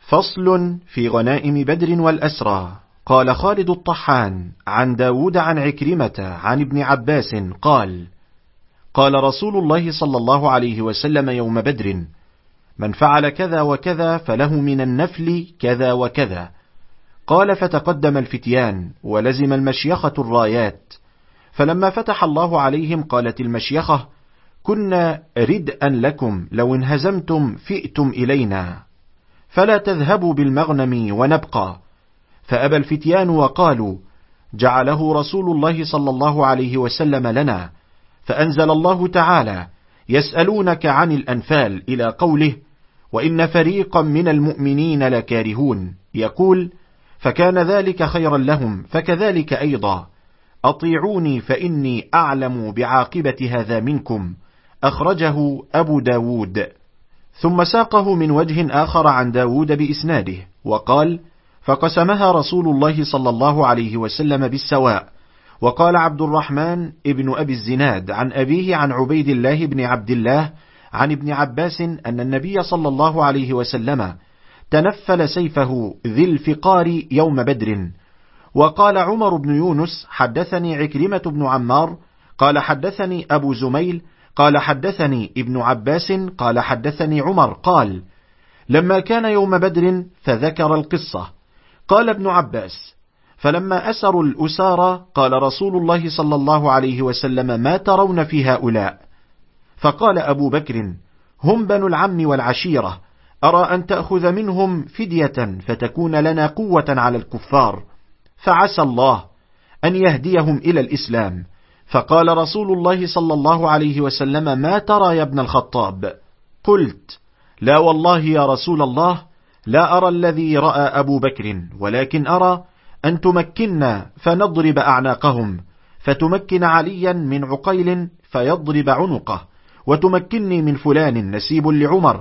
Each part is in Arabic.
فصل في غنائم بدر والأسرى. قال خالد الطحان عن داود عن عكرمة عن ابن عباس قال: قال رسول الله صلى الله عليه وسلم يوم بدر: من فعل كذا وكذا فله من النفل كذا وكذا. قال: فتقدم الفتيان ولزم المشيخة الرايات، فلما فتح الله عليهم قالت المشيخة: كنا ردءا لكم، لو انهزمتم فئتم إلينا، فلا تذهبوا بالمغنم ونبقى. فأبى الفتيان وقالوا: جعله رسول الله صلى الله عليه وسلم لنا. فأنزل الله تعالى: يسألونك عن الأنفال إلى قوله: وإن فريقا من المؤمنين لكارهون، يقول: فكان ذلك خيرا لهم، فكذلك أيضا أطيعوني فإني أعلم بعاقبة هذا منكم. أخرجه أبو داود. ثم ساقه من وجه آخر عن داود بإسناده وقال: فقسمها رسول الله صلى الله عليه وسلم بالسواء. وقال عبد الرحمن ابن أبي الزناد عن أبيه عن عبيد الله بن عبد الله عن ابن عباس أن النبي صلى الله عليه وسلم تنفل سيفه ذي الفقار يوم بدر. وقال عمر بن يونس: حدثني عكرمة بن عمار قال حدثني أبو زميل قال حدثني ابن عباس قال حدثني عمر قال: لما كان يوم بدر فذكر القصة. قال ابن عباس: فلما أسروا الأسارى قال رسول الله صلى الله عليه وسلم: ما ترون في هؤلاء؟ فقال أبو بكر: هم بنو العم والعشيرة، أرى أن تأخذ منهم فدية فتكون لنا قوة على الكفار، فعسى الله أن يهديهم إلى الإسلام. فقال رسول الله صلى الله عليه وسلم: ما ترى يا ابن الخطاب؟ قلت: لا والله يا رسول الله، لا أرى الذي رأى أبو بكر، ولكن أرى أن تمكننا فنضرب أعناقهم، فتمكن عليا من عقيل فيضرب عنقه، وتمكنني من فلان نسيب لعمر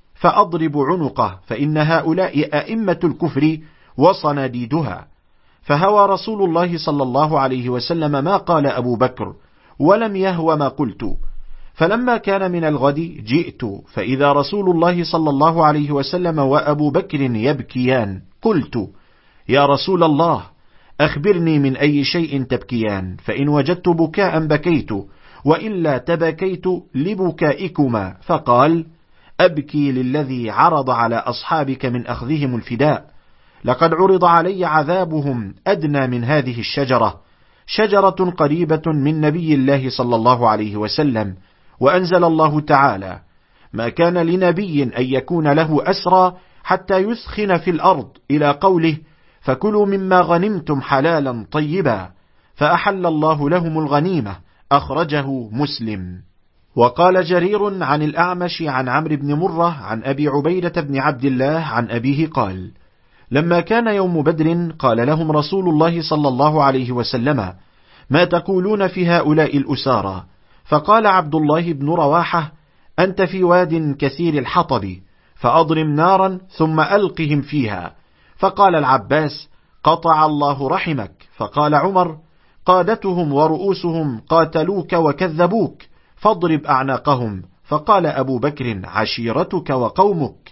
فأضرب عنقه، فإن هؤلاء أئمة الكفر وصناديدها. فهوى رسول الله صلى الله عليه وسلم ما قال أبو بكر، ولم يهو ما قلت. فلما كان من الغد جئت فإذا رسول الله صلى الله عليه وسلم وأبو بكر يبكيان. قلت: يا رسول الله، أخبرني من أي شيء تبكيان؟ فإن وجدت بكاء بكيت، وإلا تبكيت لبكائكما. فقال: أبكي للذي عرض على أصحابك من أخذهم الفداء. لقد عرض علي عذابهم أدنى من هذه الشجرة، شجرة قريبة من نبي الله صلى الله عليه وسلم. وأنزل الله تعالى: ما كان لنبي أن يكون له أسرى حتى يثخن في الأرض، إلى قوله: فكلوا مما غنمتم حلالا طيبا، فأحل الله لهم الغنيمة. أخرجه مسلم. وقال جرير عن الأعمش عن عمرو بن مرة عن أبي عبيدة بن عبد الله عن أبيه قال: لما كان يوم بدر قال لهم رسول الله صلى الله عليه وسلم: ما تقولون في هؤلاء الأسارى؟ فقال عبد الله بن رواحة: أنت في واد كثير الحطب، فأضرم نارا ثم ألقهم فيها. فقال العباس: قطع الله رحمك. فقال عمر: قادتهم ورؤوسهم قاتلوك وكذبوك، فاضرب أعناقهم. فقال أبو بكر: عشيرتك وقومك.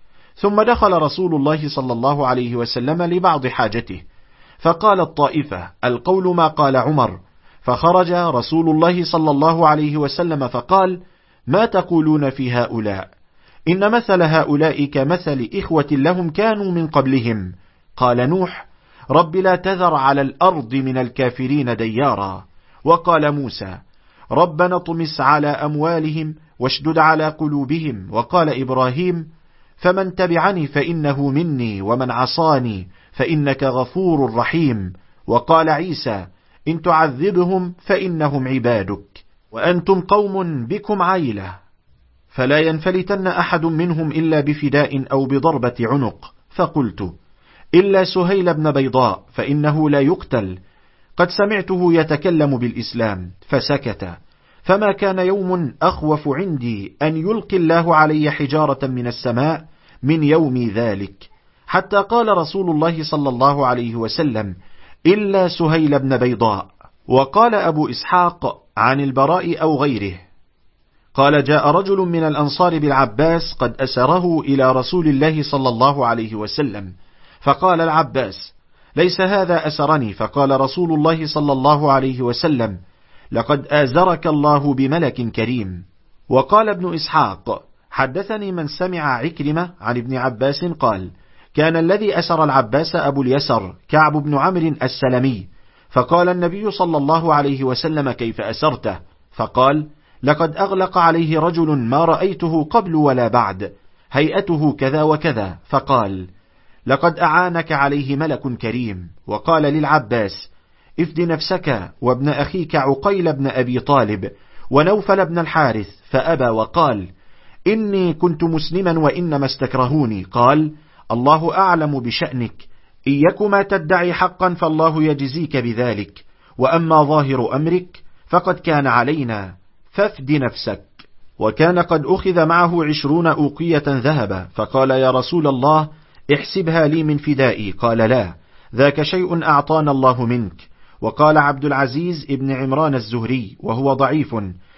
ثم دخل رسول الله صلى الله عليه وسلم لبعض حاجته، فقال الطائفة: القول ما قال عمر. فخرج رسول الله صلى الله عليه وسلم فقال: ما تقولون في هؤلاء؟ إن مثل هؤلاء كمثل إخوة لهم كانوا من قبلهم. قال نوح: رب لا تذر على الأرض من الكافرين ديارا. وقال موسى: ربنا اطمس على أموالهم واشدد على قلوبهم. وقال إبراهيم: فمن تبعني فإنه مني، ومن عصاني فإنك غفور رحيم. وقال عيسى: إن تعذبهم فإنهم عبادك، وأنتم قوم بكم عيلة، فلا ينفلتن أحد منهم إلا بفداء أو بضربة عنق. فقلت: إلا سهيل بن بيضاء فإنه لا يقتل، قد سمعته يتكلم بالإسلام. فسكت. فما كان يوم أخوف عندي أن يلقي الله علي حجارة من السماء من يوم ذلك، حتى قال رسول الله صلى الله عليه وسلم: إلا سهيل بن بيضاء. وقال أبو إسحاق عن البراء أو غيره: قال: جاء رجل من الأنصار بالعباس قد أسره إلى رسول الله صلى الله عليه وسلم، فقال العباس: ليس هذا أسرني. فقال رسول الله صلى الله عليه وسلم: لقد آزرك الله بملك كريم. وقال ابن إسحاق: حدثني من سمع عكرمة عن ابن عباس قال: كان الذي أسر العباس أبو اليسر كعب بن عمرو السلمي، فقال النبي صلى الله عليه وسلم: كيف أسرته؟ فقال: لقد أغلق عليه رجل ما رأيته قبل ولا بعد، هيئته كذا وكذا. فقال: لقد أعانك عليه ملك كريم. وقال للعباس: افد نفسك وابن أخيك عقيل بن أبي طالب ونوفل بن الحارث، فأبى وقال: إني كنت مسلما وإنما استكرهوني. قال: الله أعلم بشأنك، إن يكما تدعي حقا فالله يجزيك بذلك، وأما ظاهر أمرك فقد كان علينا، فافد نفسك. وكان قد أخذ معه 20 أوقية ذهبا، فقال: يا رسول الله، احسبها لي من فدائي. قال: لا، ذاك شيء أعطانا الله منك. وقال عبد العزيز ابن عمران الزهري وهو ضعيف: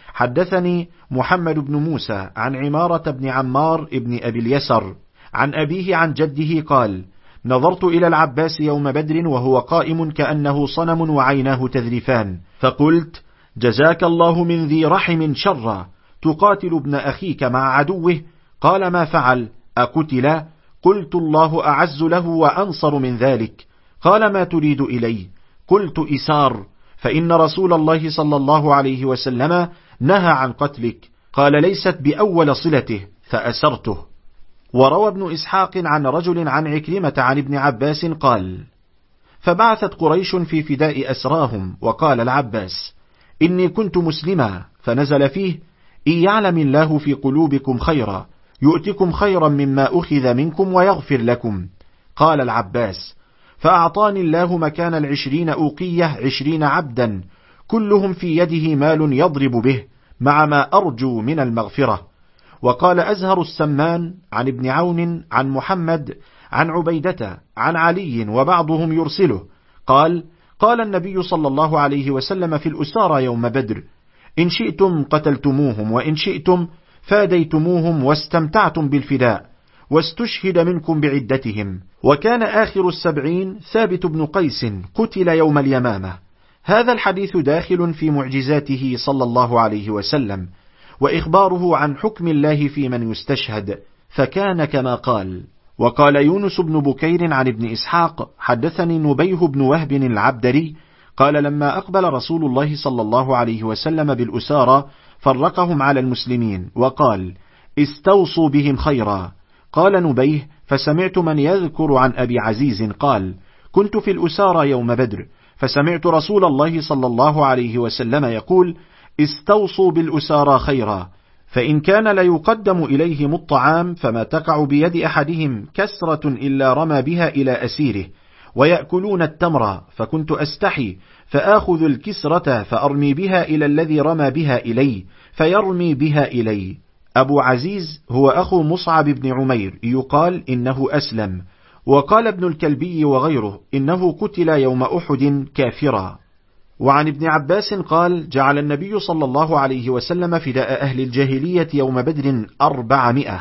حدثني محمد بن موسى عن عمارة بن عمار ابن أبي اليسر عن أبيه عن جده قال: نظرت إلى العباس يوم بدر وهو قائم كأنه صنم وعيناه تذرفان، فقلت: جزاك الله من ذي رحم شرا، تقاتل ابن أخيك مع عدوه. قال: ما فعل؟ أقتل؟ قلت: الله أعز له وأنصر من ذلك. قال: ما تريد إلي؟ قلت: إسار، فإن رسول الله صلى الله عليه وسلم نهى عن قتلك. قال: ليست بأول صلته، فأسرته. وروى ابن إسحاق عن رجل عن عكرمة عن ابن عباس قال: فبعثت قريش في فداء أسراهم، وقال العباس: إني كنت مسلما. فنزل فيه: إن يعلم الله في قلوبكم خيرا يؤتكم خيرا مما أخذ منكم ويغفر لكم. قال العباس: فأعطاني الله مكان 20 أوقية 20 عبدا، كلهم في يده مال يضرب به، مع ما أرجو من المغفرة. وقال أزهر السمان عن ابن عون عن محمد عن عبيدة عن علي، وبعضهم يرسله قال: قال النبي صلى الله عليه وسلم في الأسارى يوم بدر: إن شئتم قتلتموهم، وإن شئتم فاديتموهم واستمتعتم بالفداء، واستشهد منكم بعدتهم. وكان آخر 70 ثابت بن قيس قتل يوم اليمامة. هذا الحديث داخل في معجزاته صلى الله عليه وسلم، وإخباره عن حكم الله في من يستشهد، فكان كما قال. وقال يونس بن بكير عن ابن إسحاق: حدثني نبيه بن وهب العبدري قال: لما أقبل رسول الله صلى الله عليه وسلم بالأسارى فرقهم على المسلمين، وقال: استوصوا بهم خيرا. قال نبيه: فسمعت من يذكر عن أبي عزيز قال: كنت في الأسارى يوم بدر، فسمعت رسول الله صلى الله عليه وسلم يقول: استوصوا بالأسارى خيرا، فإن كان ليقدم إليهم الطعام فما تقع بيد أحدهم كسرة إلا رمى بها إلى أسيره، ويأكلون التمر، فكنت أستحي فآخذ الكسرة فأرمي بها إلى الذي رمى بها إلي، فيرمي بها إلي. أبو عزيز هو أخو مصعب بن عمير، يقال إنه أسلم. وقال ابن الكلبي وغيره إنه قتل يوم أحد كافرا. وعن ابن عباس قال: جعل النبي صلى الله عليه وسلم فداء أهل الجاهلية يوم بدر 400.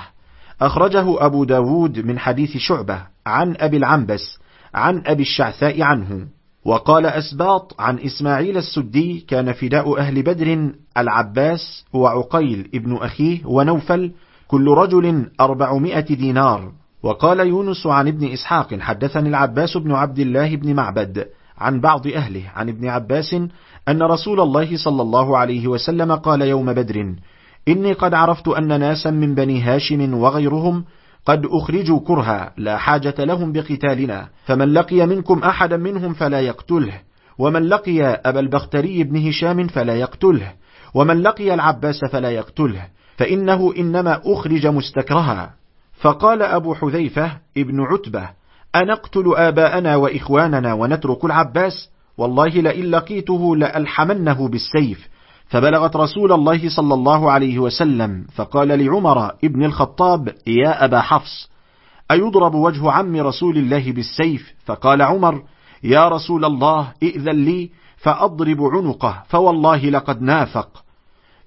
أخرجه أبو داود من حديث شعبة عن أبي العنبس عن أبي الشعثاء عنه. وقال أسباط عن إسماعيل السدي: كان فداء أهل بدر العباس وعقيل ابن أخيه ونوفل، كل رجل 400 دينار. وقال يونس عن ابن إسحاق: حدثني العباس بن عبد الله بن معبد عن بعض أهله عن ابن عباس أن رسول الله صلى الله عليه وسلم قال يوم بدر: إني قد عرفت أن ناسا من بني هاشم وغيرهم قد أخرجوا كرها، لا حاجة لهم بقتالنا، فمن لقي منكم أحدا منهم فلا يقتله، ومن لقي أبا البختري بن هشام فلا يقتله، ومن لقي العباس فلا يقتله، فإنه إنما أخرج مستكرها. فقال أبو حذيفة ابن عتبة: أنقتل آباءنا وإخواننا ونترك العباس؟ والله لئن لقيته لألحمنه بالسيف. فبلغت رسول الله صلى الله عليه وسلم، فقال لعمر ابن الخطاب: يا أبا حفص، أيضرب وجه عم رسول الله بالسيف؟ فقال عمر: يا رسول الله، ائذن لي فأضرب عنقه، فوالله لقد نافق.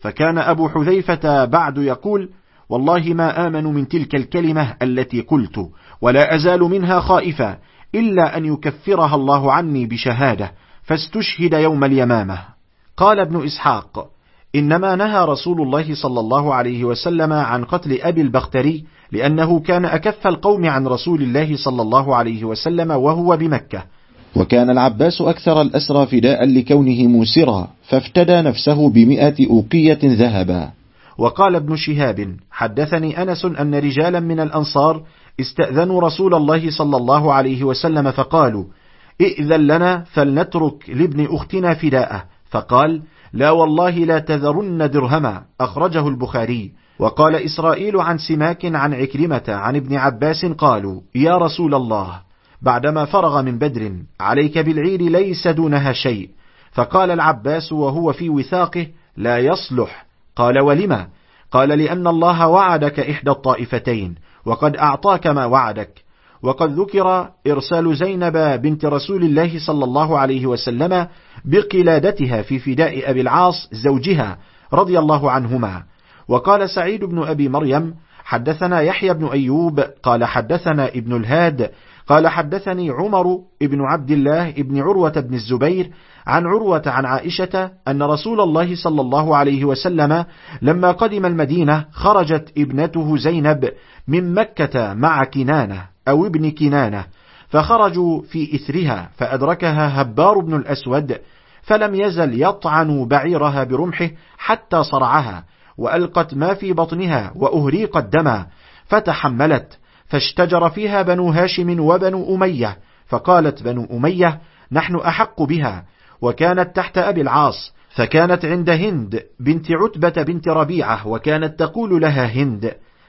فكان أبو حذيفة بعد يقول: والله ما آمن من تلك الكلمة التي قلت، ولا أزال منها خائفا، إلا أن يكفرها الله عني بشهادة، فاستشهد يوم اليمامة. قال ابن إسحاق: إنما نهى رسول الله صلى الله عليه وسلم عن قتل أبي البختري لأنه كان أكف القوم عن رسول الله صلى الله عليه وسلم وهو بمكة، وكان العباس أكثر الأسرى فداء لكونه موسرا، فافتدى نفسه ب100 أوقية ذهبا. وقال ابن شهاب: حدثني أنس أن رجالا من الأنصار استأذنوا رسول الله صلى الله عليه وسلم فقالوا: ائذن لنا فلنترك لابن أختنا فداءه، فقال: لا والله لا تذرن درهما، أخرجه البخاري. وقال إسرائيل عن سماك عن عكرمة عن ابن عباس قالوا: يا رسول الله، بعدما فرغ من بدر: عليك بالعير ليس دونها شيء. فقال العباس وهو في وثاقه: لا يصلح. قال: ولما؟ قال: لأن الله وعدك إحدى الطائفتين، وقد أعطاك ما وعدك. وقد ذكر إرسال زينب بنت رسول الله صلى الله عليه وسلم بقلادتها في فداء أبي العاص زوجها رضي الله عنهما. وقال سعيد بن أبي مريم: حدثنا يحيى بن أيوب قال حدثنا ابن الهاد قال حدثني عمر ابن عبد الله ابن عروة بن الزبير عن عروة عن عائشة أن رسول الله صلى الله عليه وسلم لما قدم المدينة خرجت ابنته زينب من مكة مع كنانة أو ابن كنانة، فخرجوا في إثرها، فأدركها هبار بن الأسود، فلم يزل يطعن بعيرها برمحه حتى صرعها، وألقت ما في بطنها وأهريقت دما، فتحملت، فاشتجر فيها بنو هاشم وبنو أمية، فقالت بنو أمية: نحن أحق بها. وكانت تحت أبي العاص، فكانت عند هند بنت عتبة بنت ربيعة، وكانت تقول لها هند: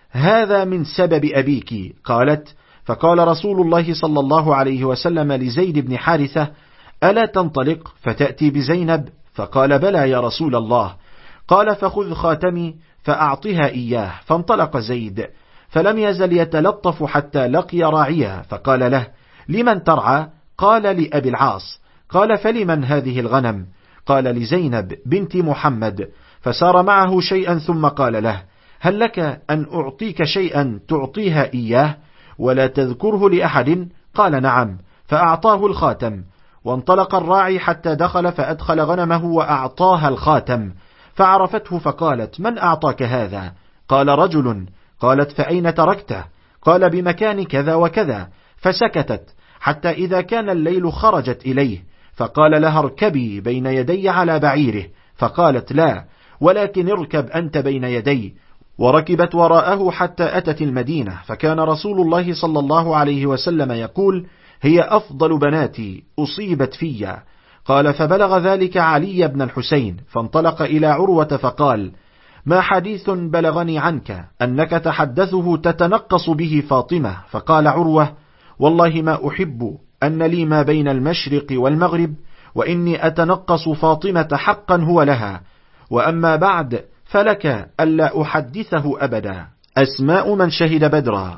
هذا من سبب أبيك. قالت: فقال رسول الله صلى الله عليه وسلم لزيد بن حارثة: ألا تنطلق فتأتي بزينب؟ فقال: بلى يا رسول الله. قال: فخذ خاتمي فأعطها إياه. فانطلق زيد، فلم يزل يتلطف حتى لقي راعيها، فقال له: لمن ترعى؟ قال: لأبي العاص. قال: فلمن هذه الغنم؟ قال: لزينب بنت محمد. فسار معه شيئا ثم قال له: هل لك أن أعطيك شيئا تعطيها إياه ولا تذكره لأحد؟ قال: نعم. فأعطاه الخاتم، وانطلق الراعي حتى دخل فأدخل غنمه وأعطاها الخاتم، فعرفته فقالت: من أعطاك هذا؟ قال: رجل. قالت: فأين تركته؟ قال: بمكان كذا وكذا. فسكتت حتى إذا كان الليل خرجت إليه، فقال لها: اركبي بين يدي على بعيره. فقالت: لا، ولكن اركب أنت بين يدي. وركبت وراءه حتى أتت المدينة، فكان رسول الله صلى الله عليه وسلم يقول: هي أفضل بناتي أصيبت فيا. قال: فبلغ ذلك علي بن الحسين، فانطلق إلى عروة فقال: ما حديث بلغني عنك أنك تحدثه تتنقص به فاطمة؟ فقال عروة: والله ما أحب أن لي ما بين المشرق والمغرب، وإني أتنقص فاطمة حقا هو لها، وأما بعد فلك ألا أحدثه أبدا. أسماء من شهد بدرا.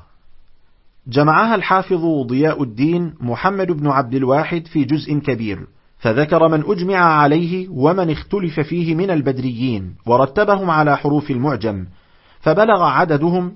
جمعها الحافظ ضياء الدين محمد بن عبد الواحد في جزء كبير، فذكر من أجمع عليه ومن اختلف فيه من البدريين، ورتبهم على حروف المعجم، فبلغ عددهم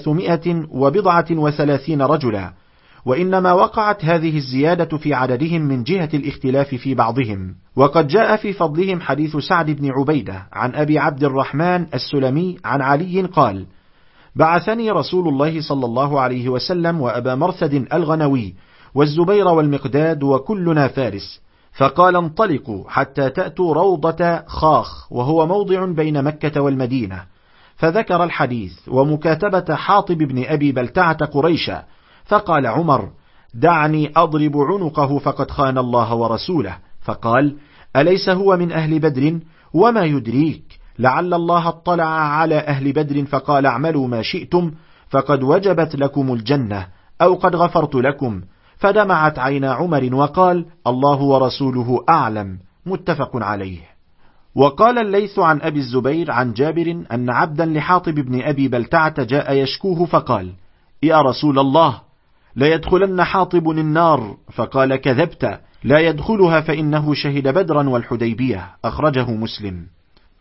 330 رجلا، وإنما وقعت هذه الزيادة في عددهم من جهة الاختلاف في بعضهم. وقد جاء في فضلهم حديث سعد بن عبيدة عن أبي عبد الرحمن السلمي عن علي قال: بعثني رسول الله صلى الله عليه وسلم وأبا مرثد الغنوي والزبير والمقداد وكلنا فارس، فقال: انطلقوا حتى تأتوا روضة خاخ، وهو موضع بين مكة والمدينة. فذكر الحديث ومكاتبة حاطب بن أبي بلتعة قريشا، فقال عمر: دعني أضرب عنقه فقد خان الله ورسوله. فقال: أليس هو من أهل بدر؟ وما يدريك لعل الله اطلع على أهل بدر فقال: اعملوا ما شئتم فقد وجبت لكم الجنة، أو قد غفرت لكم. فدمعت عينا عمر وقال: الله ورسوله أعلم. متفق عليه. وقال الليث عن أبي الزبير عن جابر أن عبدا لحاطب بن أبي بلتعة جاء يشكوه فقال: يا رسول الله، لا يدخلن حاطب النار. فقال: كذبت، لا يدخلها فإنه شهد بدرا والحديبية. أخرجه مسلم.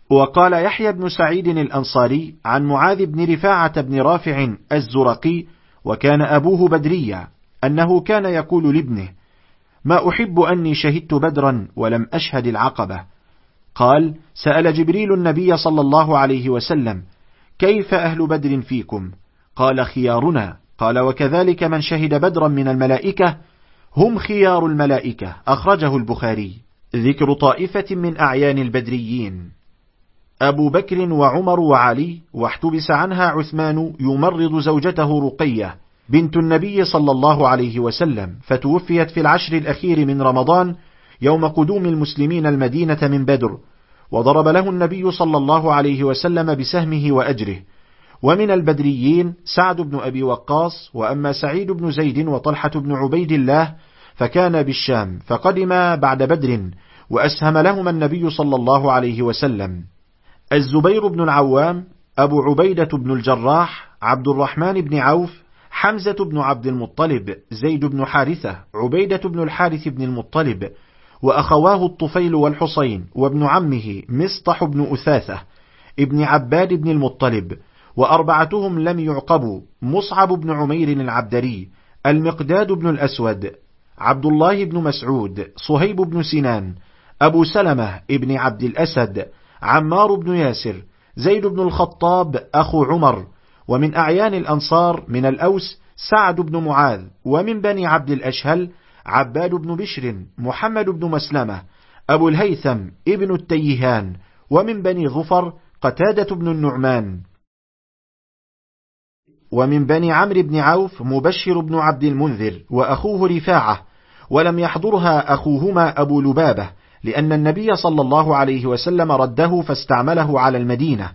وقال يحيى بن سعيد الأنصاري عن معاذ بن رفاعة بن رافع الزرقي، وكان أبوه بدريا، أنه كان يقول لابنه: ما أحب أني شهدت بدرا ولم أشهد العقبة. قال: سأل جبريل النبي صلى الله عليه وسلم: كيف أهل بدر فيكم؟ قال: خيارنا. قال: وكذلك من شهد بدرا من الملائكة هم خيار الملائكة. أخرجه البخاري. ذكر طائفة من أعيان البدريين: أبو بكر وعمر وعلي، واحتبس عنها عثمان يمرض زوجته رقية بنت النبي صلى الله عليه وسلم، فتوفيت في العشر الأخير من رمضان يوم قدوم المسلمين المدينة من بدر، وضرب له النبي صلى الله عليه وسلم بسهمه وأجره. ومن البدريين سعد بن أبي وقاص، وأما سعيد بن زيد وطلحة بن عبيد الله فكان بالشام، فقدما بعد بدر وأسهم لهما النبي صلى الله عليه وسلم. الزبير بن العوام، أبو عبيدة بن الجراح، عبد الرحمن بن عوف، حمزة بن عبد المطلب، زيد بن حارثة، عبيدة بن الحارث بن المطلب، وأخواه الطفيل والحسين، وابن عمه مصطح بن أثاثة ابن عباد بن المطلب، وأربعتهم لم يعقبوا: مصعب بن عمير العبدري، المقداد بن الأسود، عبد الله بن مسعود، صهيب بن سنان، أبو سلمة ابن عبد الأسد، عمار بن ياسر، زيد بن الخطاب أخو عمر. ومن أعيان الأنصار من الأوس سعد بن معاذ، ومن بني عبد الأشهل عباد بن بشر، محمد بن مسلمة، أبو الهيثم ابن التيهان، ومن بني ظفر قتادة بن النعمان، ومن بني عمرو بن عوف مبشر بن عبد المنذر وأخوه رفاعة، ولم يحضرها أخوهما أبو لبابة، لأن النبي صلى الله عليه وسلم رده فاستعمله على المدينة.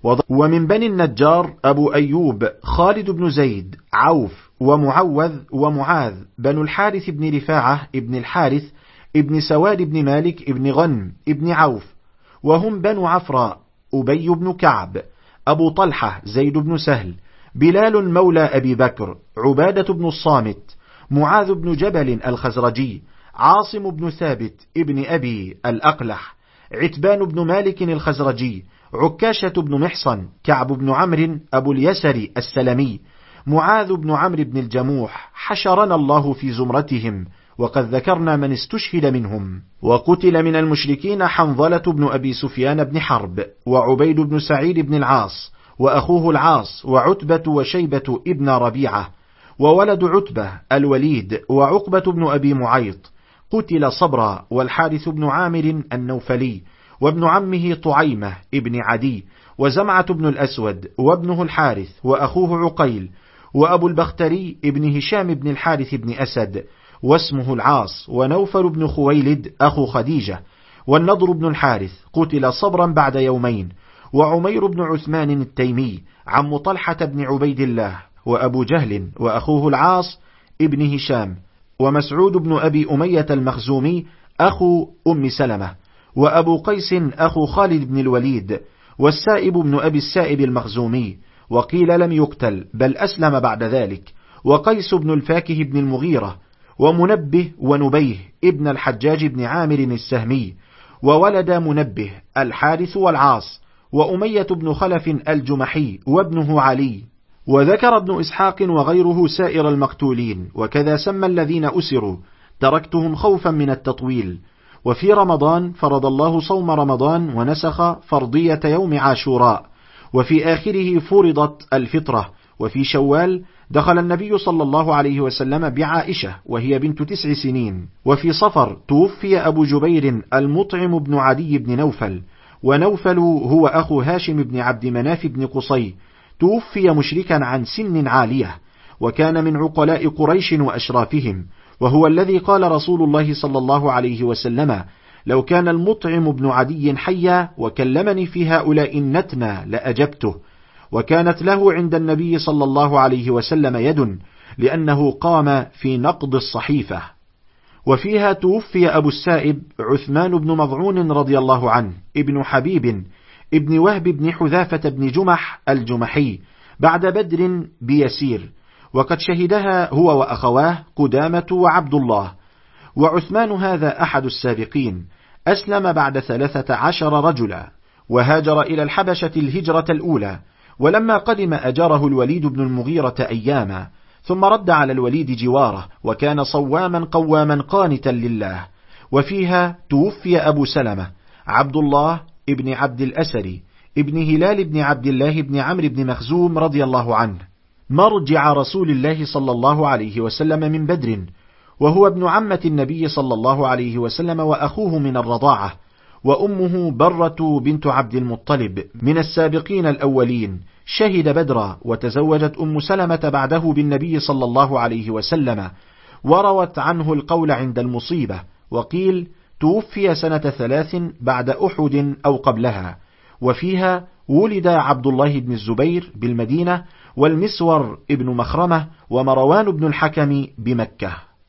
ومن بني النجار أبو أيوب خالد بن زيد، عوف ومعوذ ومعاذ، بنو الحارث بن رفاعة ابن الحارث ابن سواد بن مالك ابن غنم ابن عوف، وهم بنو عفراء، أبي بن كعب، أبو طلحة زيد بن سهل، بلال مولى أبي بكر، عبادة بن الصامت، معاذ بن جبل الخزرجي، عاصم بن ثابت ابن أبي الأقلح، عتبان بن مالك الخزرجي، عكاشة بن محصن، كعب بن عمرو أبو اليسر السلمي، معاذ بن عمرو بن الجموح. حشرنا الله في زمرتهم، وقد ذكرنا من استشهد منهم. وقتل من المشركين حنظلة بن أبي سفيان بن حرب، وعبيد بن سعيد بن العاص، وأخوه العاص، وعتبة وشيبة ابن ربيعة، وولد عتبة الوليد، وعقبة بن أبي معيط. قتل صبرا، والحارث بن عامر النوفلي، وابن عمه طعيمة ابن عدي، وزمعة بن الأسود، وابنه الحارث، وأخوه عقيل، وأبو البختري ابن هشام بن الحارث بن أسد، واسمه العاص، ونوفل بن خويلد أخو خديجة، والنضر بن الحارث. قتل صبرا بعد يومين. وعمير بن عثمان التيمي، عم طلحة بن عبيد الله، وأبو جهل، وأخوه العاص ابن هشام، ومسعود بن أبي أمية المخزومي أخو أم سلمة، وأبو قيس أخو خالد بن الوليد، والسائب بن أبي السائب المخزومي، وقيل لم يقتل بل أسلم بعد ذلك، وقيس بن الفاكه بن المغيرة، ومنبه ونبيه ابن الحجاج بن عامر السهمي، وولد منبه الحارث والعاص، وأمية بن خلف الجمحي، وابنه علي. وذكر ابن إسحاق وغيره سائر المقتولين، وكذا سمى الذين أسروا، تركتهم خوفا من التطويل. وفي رمضان فرض الله صوم رمضان ونسخ فرضية يوم عاشوراء، وفي آخره فرضت الفطرة. وفي شوال دخل النبي صلى الله عليه وسلم بعائشة وهي بنت 9 سنين. وفي صفر توفي أبو جبير المطعم بن عدي بن نوفل، ونوفل هو أخو هاشم بن عبد مناف بن قصي، توفي مشركا عن سن عالية، وكان من عقلاء قريش وأشرافهم، وهو الذي قال رسول الله صلى الله عليه وسلم: لو كان المطعم بن عدي حيا وكلمني في هؤلاء النتنى لأجبته. وكانت له عند النبي صلى الله عليه وسلم يد، لأنه قام في نقض الصحيفة. وفيها توفي أبو السائب عثمان بن مضعون رضي الله عنه، ابن حبيب ابن وهب بن حذافة بن جمح الجمحي، بعد بدر بيسير، وقد شهدها هو وأخواه قدامة وعبد الله. وعثمان هذا أحد السابقين، أسلم بعد 13 رجلا. وهاجر إلى الحبشة الهجرة الأولى، ولما قدم أجاره الوليد بن المغيرة أياما، ثم رد على الوليد جواره، وكان صواما قواما قانتا لله. وفيها توفي أبو سلمة عبد الله ابن عبد الأسري ابن هلال بن عبد الله بن عمرو بن مخزوم رضي الله عنه، مرجع رسول الله صلى الله عليه وسلم من بدر، وهو ابن عمة النبي صلى الله عليه وسلم وأخوه من الرضاعة، وأمه برة بنت عبد المطلب من السابقين الأولين، شهد بدرا، وتزوجت أم سلمة بعده بالنبي صلى الله عليه وسلم، وروت عنه القول عند المصيبة، وقيل توفي سنة 3 بعد أحد أو قبلها. وفيها ولد عبد الله بن الزبير بالمدينة، والمسور ابن مخرمة، ومروان بن الحكم بمكة.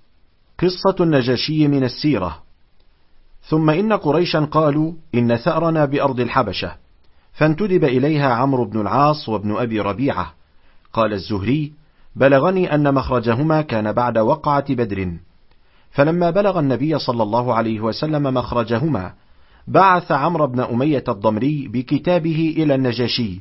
قصة النجاشي من السيرة. ثم إن قريشا قالوا إن ثأرنا بأرض الحبشة، فانتدب إليها عمرو بن العاص وابن أبي ربيعة. قال الزهري: بلغني أن مخرجهما كان بعد وقعة بدر، فلما بلغ النبي صلى الله عليه وسلم مخرجهما بعث عمرو بن أمية الضمري بكتابه إلى النجاشي.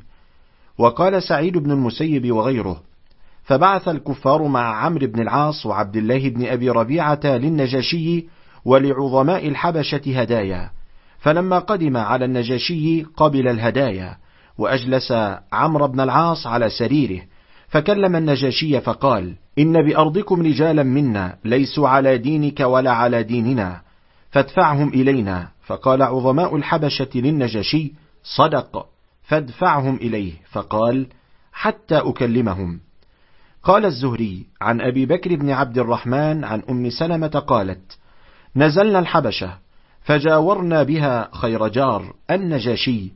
وقال سعيد بن المسيب وغيره: فبعث الكفار مع عمرو بن العاص وعبد الله بن أبي ربيعة للنجاشي ولعظماء الحبشة هدايا، فلما قدم على النجاشي قبل الهدايا، وأجلس عمرو بن العاص على سريره، فكلم النجاشي فقال: إن بأرضكم رجالا منا ليسوا على دينك ولا على ديننا، فادفعهم إلينا. فقال عظماء الحبشة للنجاشي: صدق، فادفعهم إليه. فقال: حتى أكلمهم. قال الزهري عن أبي بكر بن عبد الرحمن عن أم سلمة قالت: نزلنا الحبشة فجاورنا بها خير جار النجاشي،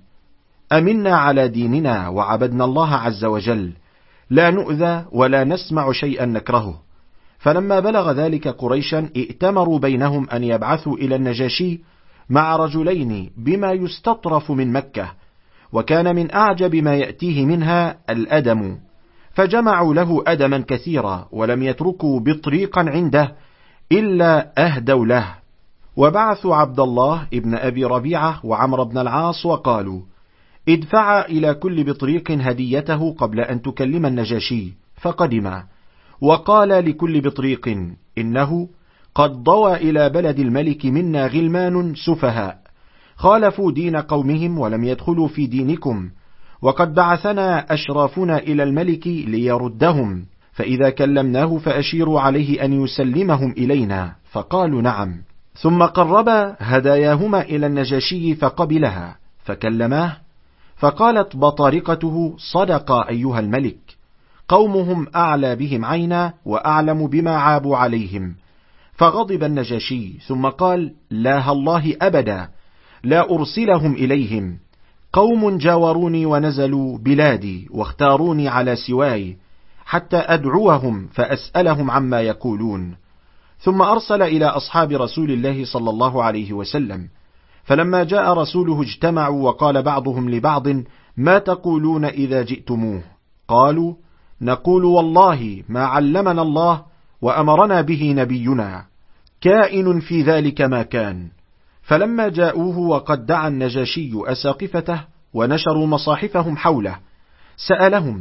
أمنا على ديننا وعبدنا الله عز وجل، لا نؤذى ولا نسمع شيئا نكرهه. فلما بلغ ذلك قريشا ائتمروا بينهم أن يبعثوا إلى النجاشي مع رجلين بما يستطرف من مكة، وكان من أعجب ما يأتيه منها الأدم، فجمعوا له أدما كثيرا، ولم يتركوا بطريقا عنده إلا أهدوا له. وبعثوا عبد الله ابن أبي ربيعة وعمرو بن العاص، وقالوا: ادفع إلى كل بطريق هديته قبل أن تكلم النجاشي. فقدم، وقال لكل بطريق: إنه قد ضوى إلى بلد الملك منا غلمان سفهاء، خالفوا دين قومهم ولم يدخلوا في دينكم، وقد بعثنا أشرافنا إلى الملك ليردهم، فإذا كلمناه فأشيروا عليه أن يسلمهم إلينا. فقالوا: نعم. ثم قرب هداياهما إلى النجاشي فقبلها، فكلماه، فقالت بطارقته: صدق أيها الملك، قومهم أعلى بهم عينا وأعلم بما عابوا عليهم. فغضب النجاشي، ثم قال: لا الله أبدا، لا أرسلهم إليهم، قوم جاوروني ونزلوا بلادي واختاروني على سواي، حتى أدعوهم فأسألهم عما يقولون. ثم أرسل إلى أصحاب رسول الله صلى الله عليه وسلم، فلما جاء رسوله اجتمعوا، وقال بعضهم لبعض: ما تقولون إذا جئتموه؟ قالوا: نقول والله ما علمنا الله وأمرنا به نبينا، كائن في ذلك ما كان. فلما جاءوه وقد دعا النجاشي أساقفته ونشروا مصاحفهم حوله، سألهم: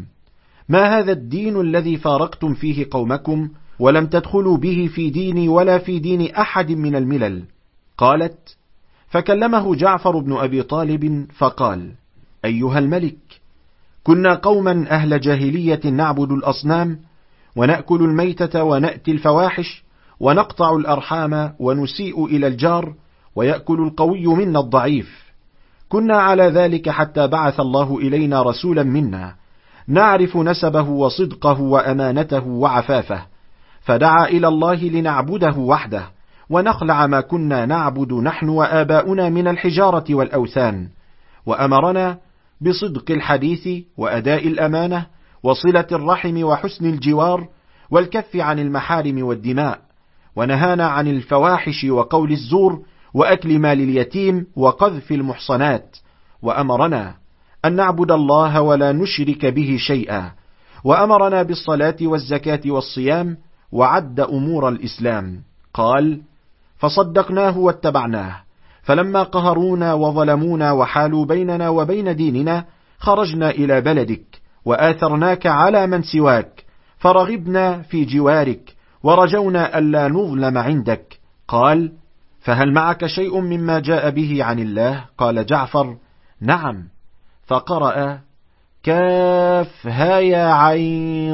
ما هذا الدين الذي فارقتم فيه قومكم ولم تدخلوا به في ديني ولا في دين أحد من الملل؟ قالت: فكلمه جعفر بن أبي طالب فقال: أيها الملك، كنا قوما أهل جاهلية نعبد الأصنام ونأكل الميتة ونأتي الفواحش ونقطع الأرحام ونسيء إلى الجار ويأكل القوي منا الضعيف. كنا على ذلك حتى بعث الله إلينا رسولا منا نعرف نسبه وصدقه وأمانته وعفافه، فدعا إلى الله لنعبده وحده ونخلع ما كنا نعبد نحن وآباؤنا من الحجارة والأوثان، وأمرنا بصدق الحديث وأداء الأمانة وصلة الرحم وحسن الجوار والكف عن المحارم والدماء، ونهانا عن الفواحش وقول الزور وأكل مال اليتيم وقذف المحصنات، وأمرنا أن نعبد الله ولا نشرك به شيئا، وأمرنا بالصلاة والزكاة والصيام، وعد أمور الإسلام. قال: فصدقناه واتبعناه، فلما قهرونا وظلمونا وحالوا بيننا وبين ديننا خرجنا إلى بلدك وآثرناك على من سواك، فرغبنا في جوارك ورجونا ألا نظلم عندك. قال: فهل معك شيء مما جاء به عن الله؟ قال جعفر: نعم. فقرأ: كاف هايا عين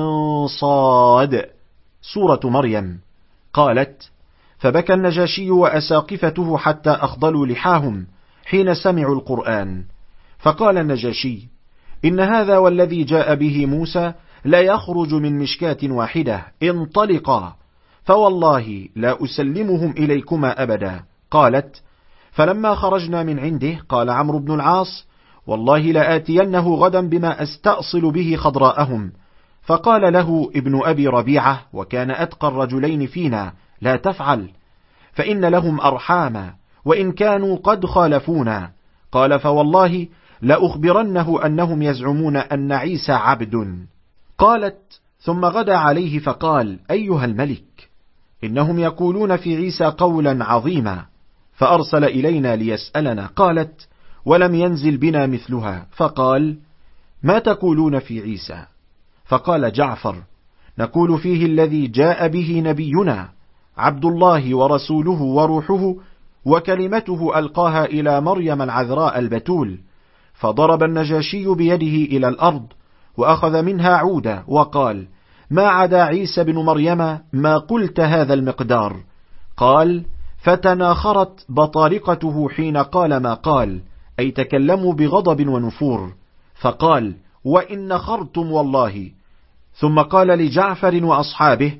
صاد، سورة مريم. قالت: فبكى النجاشي وأساقفته حتى أخضلوا لحاهم حين سمعوا القرآن. فقال النجاشي: إن هذا والذي جاء به موسى لا يخرج من مشكاة واحدة، انطلقا، فوالله لا أسلمهم إليكما أبدا. قالت: فلما خرجنا من عنده قال عمرو بن العاص: والله لآتينه غدا بما أستأصل به خضراءهم. فقال له ابن أبي ربيعة وكان أتقى الرجلين فينا: لا تفعل، فإن لهم أرحاما وإن كانوا قد خالفونا. قال: فوالله لأخبرنه أنهم يزعمون أن عيسى عبد. قالت: ثم غدا عليه فقال: أيها الملك، إنهم يقولون في عيسى قولا عظيما، فأرسل إلينا ليسألنا. قالت: ولم ينزل بنا مثلها. فقال: ما تقولون في عيسى؟ فقال جعفر: نقول فيه الذي جاء به نبينا، عبد الله ورسوله وروحه وكلمته ألقاها إلى مريم العذراء البتول. فضرب النجاشي بيده إلى الأرض وأخذ منها عودا وقال: ما عدا عيسى بن مريم ما قلت هذا المقدار. قال: فتناخرت بطارقته حين قال ما قال، أي تكلموا بغضب ونفور. فقال: وإن نخرتم والله. ثم قال لجعفر وأصحابه: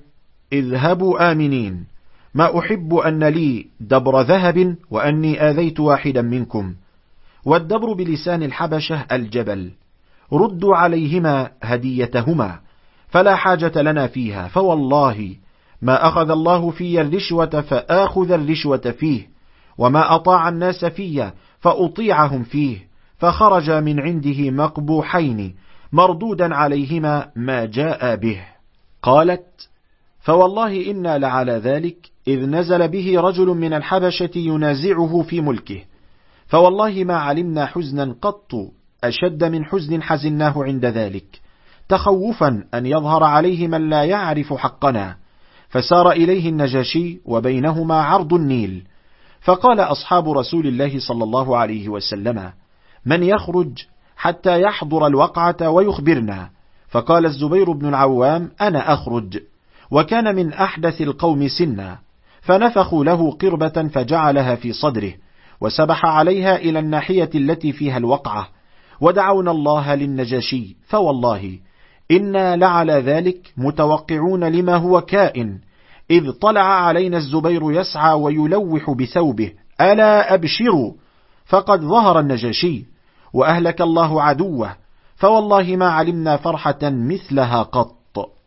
اذهبوا آمنين، ما أحب أن لي دبر ذهب وأني آذيت واحدا منكم. والدبر بلسان الحبشة الجبل. ردوا عليهما هديتهما، فلا حاجة لنا فيها، فوالله ما أخذ الله في الرشوة فآخذ الرشوة فيه، وما أطاع الناس في فأطيعهم فيه. فخرج من عنده مقبوحين مردودا عليهما ما جاء به. قالت: فوالله إنا لعلى ذلك إذ نزل به رجل من الحبشة ينازعه في ملكه، فوالله ما علمنا حزنا قط أشد من حزن حزناه عند ذلك، تخوفا أن يظهر عليه من لا يعرف حقنا. فسار إليه النجاشي وبينهما عرض النيل. فقال أصحاب رسول الله صلى الله عليه وسلم: من يخرج حتى يحضر الوقعة ويخبرنا؟ فقال الزبير بن العوام: أنا أخرج. وكان من أحدث القوم سنا، فنفخوا له قربة فجعلها في صدره وسبح عليها إلى الناحية التي فيها الوقعة، ودعونا الله للنجاشي، فوالله إنا لعلى ذلك متوقعون لما هو كائن، إذ طلع علينا الزبير يسعى ويلوح بثوبه: ألا أبشروا، فقد ظهر النجاشي وأهلك الله عدوه، فوالله ما علمنا فرحة مثلها قط.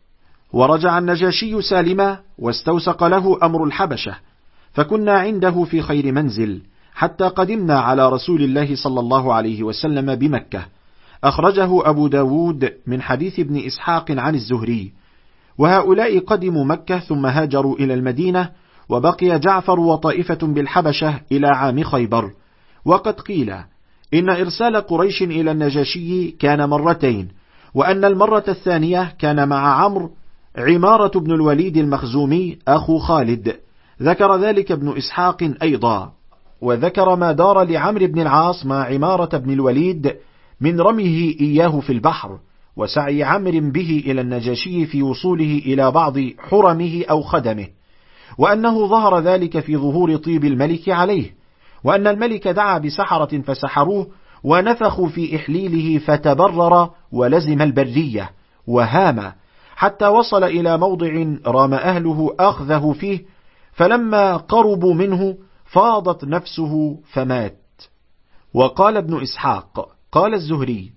ورجع النجاشي سالما، واستوسق له أمر الحبشة، فكنا عنده في خير منزل حتى قدمنا على رسول الله صلى الله عليه وسلم بمكة. أخرجه أبو داود من حديث ابن إسحاق عن الزهري. وهؤلاء قدموا مكة ثم هاجروا إلى المدينة، وبقي جعفر وطائفة بالحبشة إلى عام خيبر. وقد قيل إن إرسال قريش إلى النجاشي كان مرتين، وأن المرة الثانية كان مع عمرو عمارة بن الوليد المخزومي أخو خالد. ذكر ذلك ابن إسحاق أيضا، وذكر ما دار لعمرو بن العاص مع عمارة بن الوليد من رميه إياه في البحر، وسعي عمرو به إلى النجاشي في وصوله إلى بعض حرمه أو خدمه، وأنه ظهر ذلك في ظهور طيب الملك عليه، وأن الملك دعا بسحرة فسحروه ونفخوا في إحليله فتبرر ولزم البرية وهام، حتى وصل إلى موضع رام أهله أخذه فيه، فلما قربوا منه فاضت نفسه فمات. وقال ابن إسحاق: قال الزهري: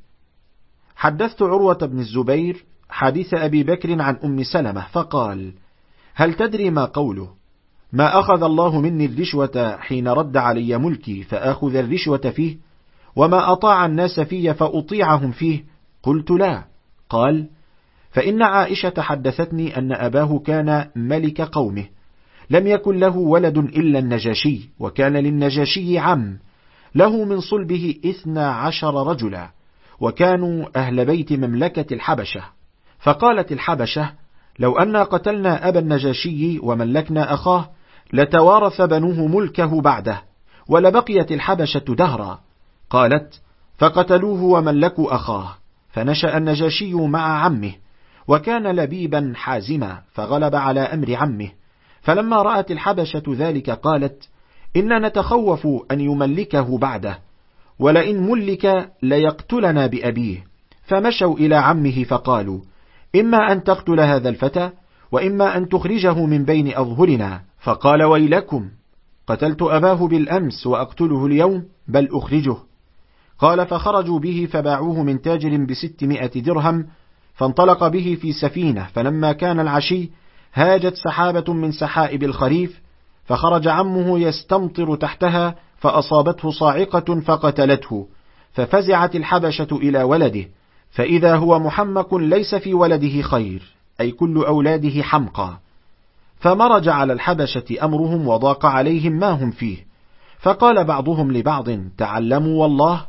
حدثت عروة بن الزبير حديث أبي بكر عن أم سلمة، فقال: هل تدري ما قوله: ما أخذ الله مني الرشوة حين رد علي ملكي فآخذ الرشوة فيه، وما أطاع الناس في فأطيعهم فيه؟ قلت: لا. قال: فإن عائشة حدثتني أن أباه كان ملك قومه، لم يكن له ولد إلا النجاشي، وكان للنجاشي عم له من صلبه 12 رجلا، وكانوا أهل بيت مملكة الحبشة. فقالت الحبشة: لو أنا قتلنا أبا النجاشي وملكنا أخاه لتوارث بنوه ملكه بعده، ولبقيت الحبشة دهرا. قالت: فقتلوه وملكوا أخاه، فنشأ النجاشي مع عمه، وكان لبيبا حازما، فغلب على أمر عمه. فلما رأت الحبشة ذلك قالت: إنا نتخوف أن يملكه بعده، ولئن ملك ليقتلنا بأبيه. فمشوا إلى عمه فقالوا: إما أن تقتل هذا الفتى، وإما أن تخرجه من بين أظهرنا. فقال: ويلكم، قتلت أباه بالأمس وأقتله اليوم، بل أخرجه. قال: فخرجوا به فباعوه من تاجر ب600 درهم، فانطلق به في سفينة. فلما كان العشي هاجت سحابة من سحائب الخريف، فخرج عمه يستمطر تحتها، فأصابته صاعقة فقتلته. ففزعت الحبشة إلى ولده، فإذا هو محمق ليس في ولده خير، أي كل أولاده حمقى. فمرج على الحبشة أمرهم وضاق عليهم ما هم فيه. فقال بعضهم لبعض: تعلموا والله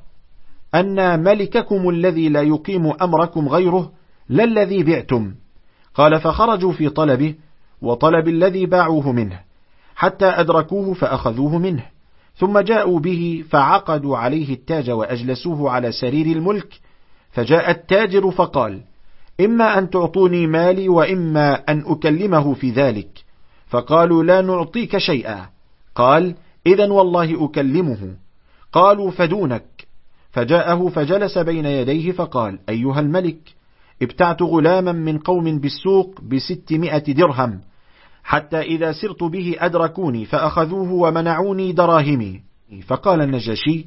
أن ملككم الذي لا يقيم أمركم غيره لا الذي بعتم. قال: فخرجوا في طلبه وطلب الذي باعوه منه، حتى أدركوه فأخذوه منه، ثم جاءوا به فعقدوا عليه التاج وأجلسوه على سرير الملك. فجاء التاجر فقال: إما أن تعطوني مالي وإما أن أكلمه في ذلك. فقالوا: لا نعطيك شيئا. قال: إذن والله أكلمه. قالوا: فدونك. فجاءه فجلس بين يديه فقال: أيها الملك، ابتعت غلاما من قوم بالسوق ب600 درهم، حتى إذا سرت به أدركوني فأخذوه ومنعوني دراهمي. فقال النجاشي: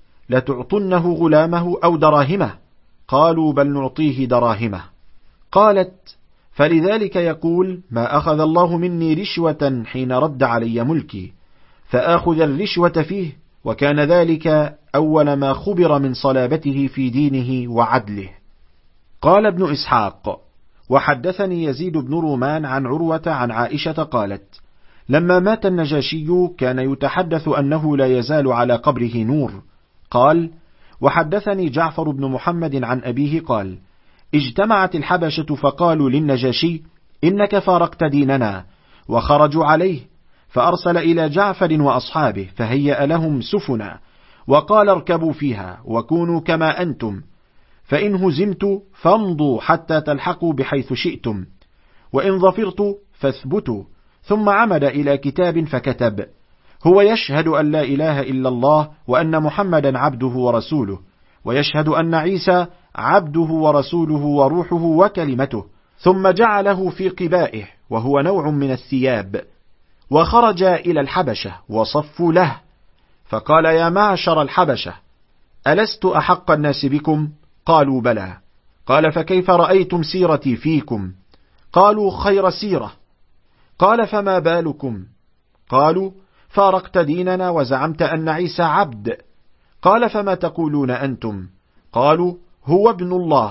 لتعطنه غلامه أو دراهمه؟ قالوا: بل نعطيه دراهمه. قالت: فلذلك يقول: ما أخذ الله مني رشوة حين رد علي ملكي، فآخذ الرشوة فيه. وكان ذلك أول ما خبر من صلابته في دينه وعدله. قال ابن إسحاق: وحدثني يزيد بن رومان عن عروة عن عائشة قالت: لما مات النجاشي كان يتحدث أنه لا يزال على قبره نور. قال: وحدثني جعفر بن محمد عن أبيه قال: اجتمعت الحبشة فقالوا للنجاشي: إنك فارقت ديننا، وخرجوا عليه، فأرسل إلى جعفر وأصحابه فهيأ لهم سفنا، وقال: اركبوا فيها وكونوا كما أنتم، فإن هزمت فامضوا حتى تلحقوا بحيث شئتم، وإن ظفرت فاثبتوا. ثم عمد إلى كتاب فكتب: هو يشهد أن لا إله إلا الله وأن محمدا عبده ورسوله، ويشهد أن عيسى عبده ورسوله وروحه وكلمته. ثم جعله في قبائه، وهو نوع من الثياب، وخرج إلى الحبشة وصفوا له. فقال: يا معشر الحبشة، ألست أحق الناس بكم؟ قالوا: بلى. قال: فكيف رأيتم سيرتي فيكم؟ قالوا: خير سيرة. قال: فما بالكم؟ قالوا: فارقت ديننا وزعمت أن عيسى عبد. قال: فما تقولون أنتم؟ قالوا: هو ابن الله.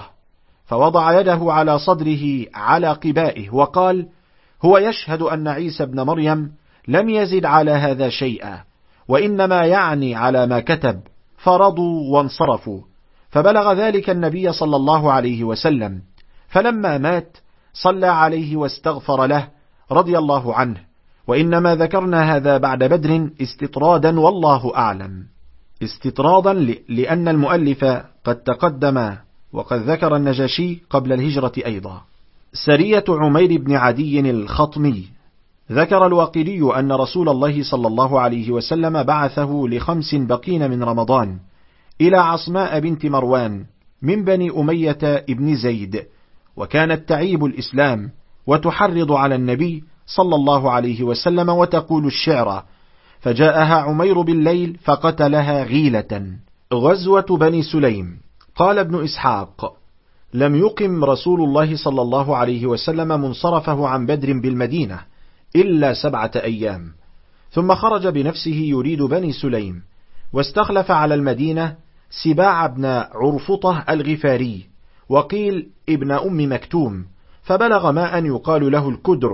فوضع يده على صدره على قبائه وقال: هو يشهد أن عيسى ابن مريم لم يزد على هذا شيئا، وإنما يعني على ما كتب. فرضوا وانصرفوا. فبلغ ذلك النبي صلى الله عليه وسلم، فلما مات صلى عليه واستغفر له رضي الله عنه. وإنما ذكرنا هذا بعد بدر استطرادا، والله أعلم. استطرادا لأن المؤلف قد تقدم وقد ذكر النجاشي قبل الهجرة أيضا. سرية عمير بن عدي الخطمي. ذكر الواقدي أن رسول الله صلى الله عليه وسلم بعثه ل5 بقين من رمضان إلى عصماء بنت مروان من بني أمية ابن زيد، وكانت تعيب الإسلام وتحرض على النبي صلى الله عليه وسلم وتقول الشعر، فجاءها عمير بالليل فقتلها غيلة. غزوة بني سليم. قال ابن إسحاق: لم يقم رسول الله صلى الله عليه وسلم منصرفه عن بدر بالمدينة إلا 7 أيام، ثم خرج بنفسه يريد بني سليم، واستخلف على المدينة سباع بن عرفطة الغفاري، وقيل ابن أم مكتوم، فبلغ ماء يقال له الكدر،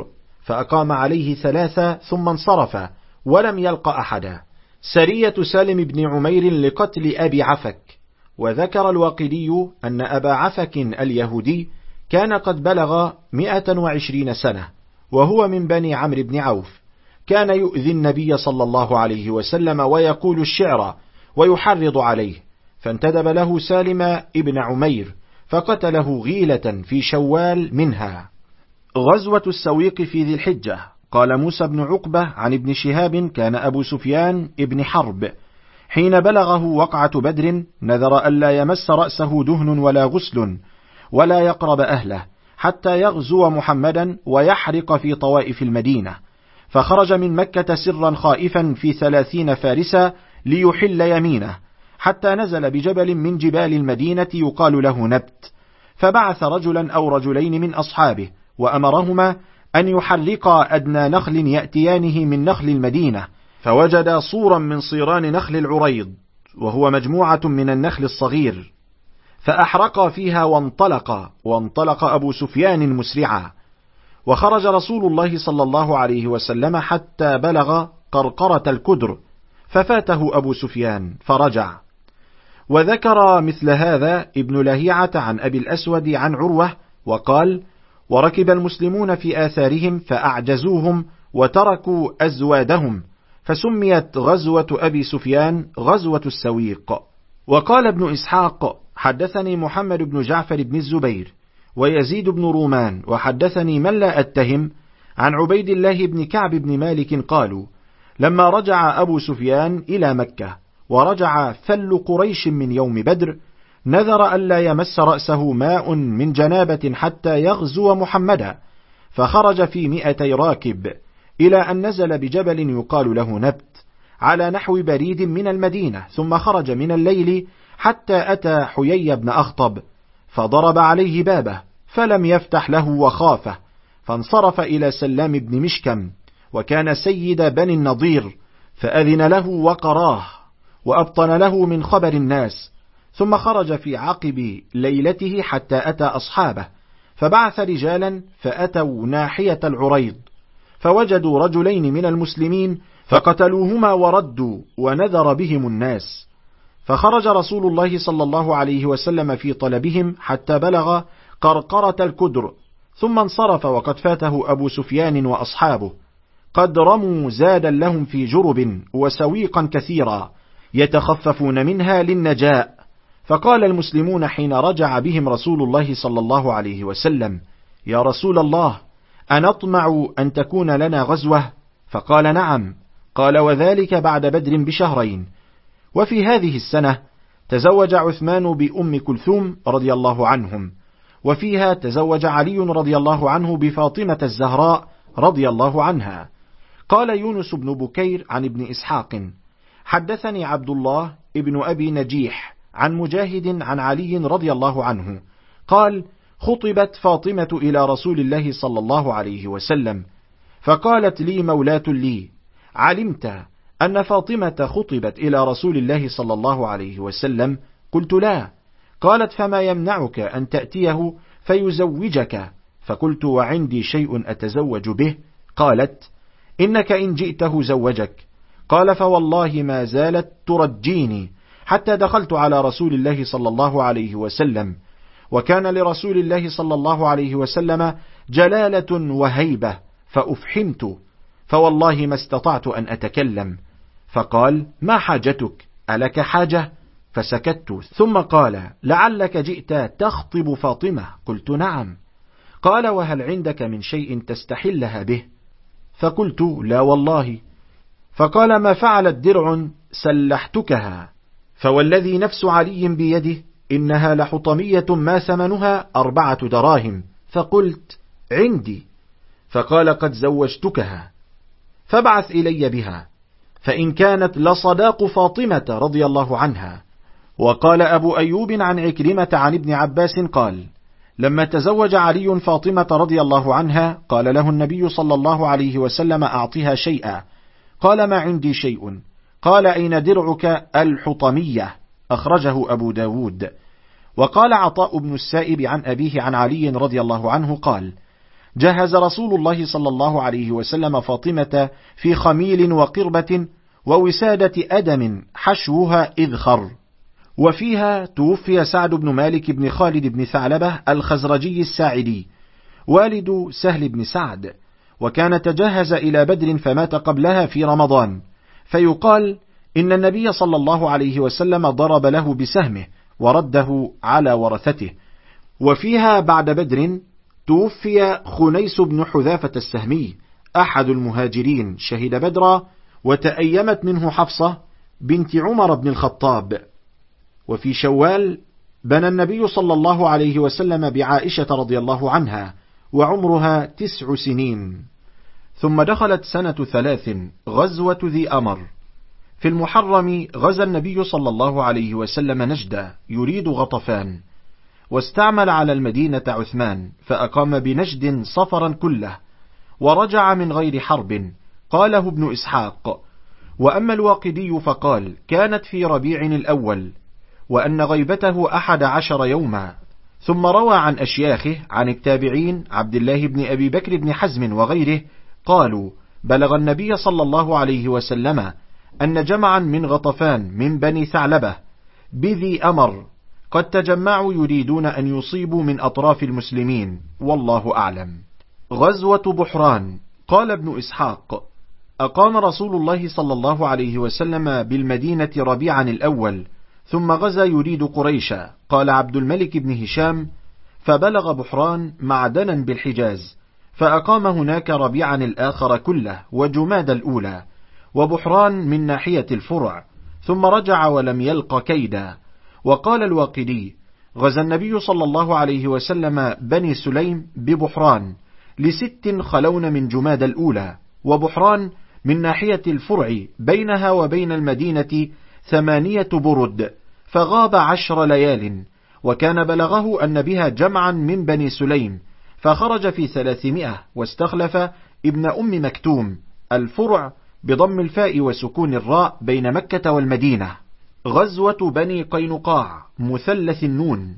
فأقام عليه 3 ثم انصرف ولم يلق أحدا. سرية سالم بن عمير لقتل أبي عفك. وذكر الواقدي أن أبا عفك اليهودي كان قد بلغ 120 سنة، وهو من بني عمرو بن عوف، كان يؤذي النبي صلى الله عليه وسلم ويقول الشعر ويحرض عليه، فانتدب له سالم ابن عمير فقتله غيلة في شوال منها. غزوة السويق في ذي الحجة. قال موسى بن عقبة عن ابن شهاب كان أبو سفيان ابن حرب حين بلغه وقعة بدر نذر ألا يمس رأسه دهن ولا غسل ولا يقرب أهله حتى يغزو محمدا ويحرق في طوائف المدينة، فخرج من مكة سرا خائفا في 30 فارسا ليحل يمينه، حتى نزل بجبل من جبال المدينة يقال له نبت، فبعث رجلا أو رجلين من أصحابه وأمرهما أن يحرقا أدنى نخل يأتيانه من نخل المدينة، فوجدا صورا من صيران نخل العريض، وهو مجموعة من النخل الصغير، فأحرقا فيها وانطلق أبو سفيان مسرعا. وخرج رسول الله صلى الله عليه وسلم حتى بلغ قرقرة الكدر، ففاته أبو سفيان فرجع. وذكر مثل هذا ابن لهيعة عن أبي الأسود عن عروة وقال: وركب المسلمون في آثارهم فأعجزوهم وتركوا أزوادهم، فسميت غزوة أبي سفيان غزوة السويق. وقال ابن إسحاق: حدثني محمد بن جعفر بن الزبير ويزيد بن رومان وحدثني من لا أتهم عن عبيد الله بن كعب بن مالك قالوا: لما رجع أبو سفيان إلى مكة ورجع فل قريش من يوم بدر نذر ألا يمس رأسه ماء من جنابة حتى يغزو محمدا، فخرج في 200 راكب إلى أن نزل بجبل يقال له نبت على نحو بريد من المدينة، ثم خرج من الليل حتى أتى حيي بن أخطب فضرب عليه بابه فلم يفتح له وخافه، فانصرف إلى سلام بن مشكم وكان سيد بني النضير، فأذن له وقراه وأبطن له من خبر الناس، ثم خرج في عقب ليلته حتى أتى أصحابه، فبعث رجالا فأتوا ناحية العريض فوجدوا رجلين من المسلمين فقتلوهما وردوا ونذر بهم الناس، فخرج رسول الله صلى الله عليه وسلم في طلبهم حتى بلغ قرقرة الكدر، ثم انصرف وقد فاته أبو سفيان وأصحابه قد رموا زادا لهم في جرب وسويقا كثيرا يتخففون منها للنجاء. فقال المسلمون حين رجع بهم رسول الله صلى الله عليه وسلم: يا رسول الله، أنطمع أن تكون لنا غزوة؟ فقال: نعم. قال: وذلك بعد بدر ب2 وفي هذه السنة تزوج عثمان بأم كلثوم رضي الله عنهم، وفيها تزوج علي رضي الله عنه بفاطمة الزهراء رضي الله عنها. قال يونس بن بكير عن ابن إسحاق: حدثني عبد الله ابن أبي نجيح عن مجاهد عن علي رضي الله عنه قال: خطبت فاطمة إلى رسول الله صلى الله عليه وسلم، فقالت لي مولاة لي: علمت أن فاطمة خطبت إلى رسول الله صلى الله عليه وسلم؟ قلت: لا. قالت: فما يمنعك أن تأتيه فيزوجك؟ فقلت: وعندي شيء أتزوج به. قالت: إنك إن جئته زوجك. قال: فوالله ما زالت ترجيني حتى دخلت على رسول الله صلى الله عليه وسلم، وكان لرسول الله صلى الله عليه وسلم جلالة وهيبة، فأفحمت، فوالله ما استطعت أن أتكلم. فقال: ما حاجتك؟ ألك حاجة؟ فسكت، ثم قال: لعلك جئت تخطب فاطمة؟ قلت: نعم. قال: وهل عندك من شيء تستحلها به؟ فقلت: لا والله. فقال: ما فعلت درع سلحتكها؟ فوالذي نفس علي بيده إنها لحطمية ما ثمنها 4 دراهم. فقلت: عندي. فقال: قد زوجتكها، فابعث إلي بها، فإن كانت لصداق فاطمة رضي الله عنها. وقال أبو أيوب عن عكرمة عن ابن عباس قال: لما تزوج علي فاطمة رضي الله عنها قال له النبي صلى الله عليه وسلم: أعطها شيئا. قال: ما عندي شيء. قال: أين درعك الحطمية؟ أخرجه أبو داود. وقال عطاء بن السائب عن أبيه عن علي رضي الله عنه قال: جهز رسول الله صلى الله عليه وسلم فاطمة في خميل وقربة ووسادة أدم حشوها إذخر، وفيها توفي سعد بن مالك بن خالد بن ثعلبة الخزرجي الساعدي والد سهل بن سعد، وكان تجهز إلى بدر فمات قبلها في رمضان، فيقال إن النبي صلى الله عليه وسلم ضرب له بسهمه ورده على ورثته. وفيها بعد بدر توفي خنيس بن حذافة السهمي أحد المهاجرين، شهد بدرا، وتأيمت منه حفصة بنت عمر بن الخطاب. وفي شوال بنى النبي صلى الله عليه وسلم بعائشة رضي الله عنها وعمرها 9 سنين. ثم دخلت سنة 3 غزوة ذي أمر. في المحرم غزا النبي صلى الله عليه وسلم نجدا يريد غطفان، واستعمل على المدينة عثمان، فأقام بنجد صفرا كله، ورجع من غير حرب. قاله ابن إسحاق. وأما الواقدي فقال كانت في ربيع الأول، وأن غيبته 11 يوما. ثم روى عن أشياخه عن التابعين عبد الله بن أبي بكر بن حزم وغيره قالوا بلغ النبي صلى الله عليه وسلم أن جمعا من غطفان من بني ثعلبة بذي أمر قد تجمعوا يريدون أن يصيبوا من أطراف المسلمين، والله أعلم. غزوة بحران. قال ابن إسحاق أقام رسول الله صلى الله عليه وسلم بالمدينة ربيعا الأول، ثم غزا يريد قريشا. قال عبد الملك بن هشام فبلغ بحران معدنا بالحجاز، فأقام هناك ربيعا الآخر كله وجماد الأولى، وبحران من ناحية الفرع، ثم رجع ولم يلق كيدا. وقال الواقدي غزا النبي صلى الله عليه وسلم بني سليم ببحران ل6 خلون من جماد الأولى، وبحران من ناحية الفرع بينها وبين المدينة 8 برد، فغاب 10 ليال. وكان بلغه أن بها جمعا من بني سليم، فخرج في 300 واستخلف ابن أم مكتوم. الفرع بضم الفاء وسكون الراء بين مكة والمدينة. غزوة بني قينقاع مثلث النون.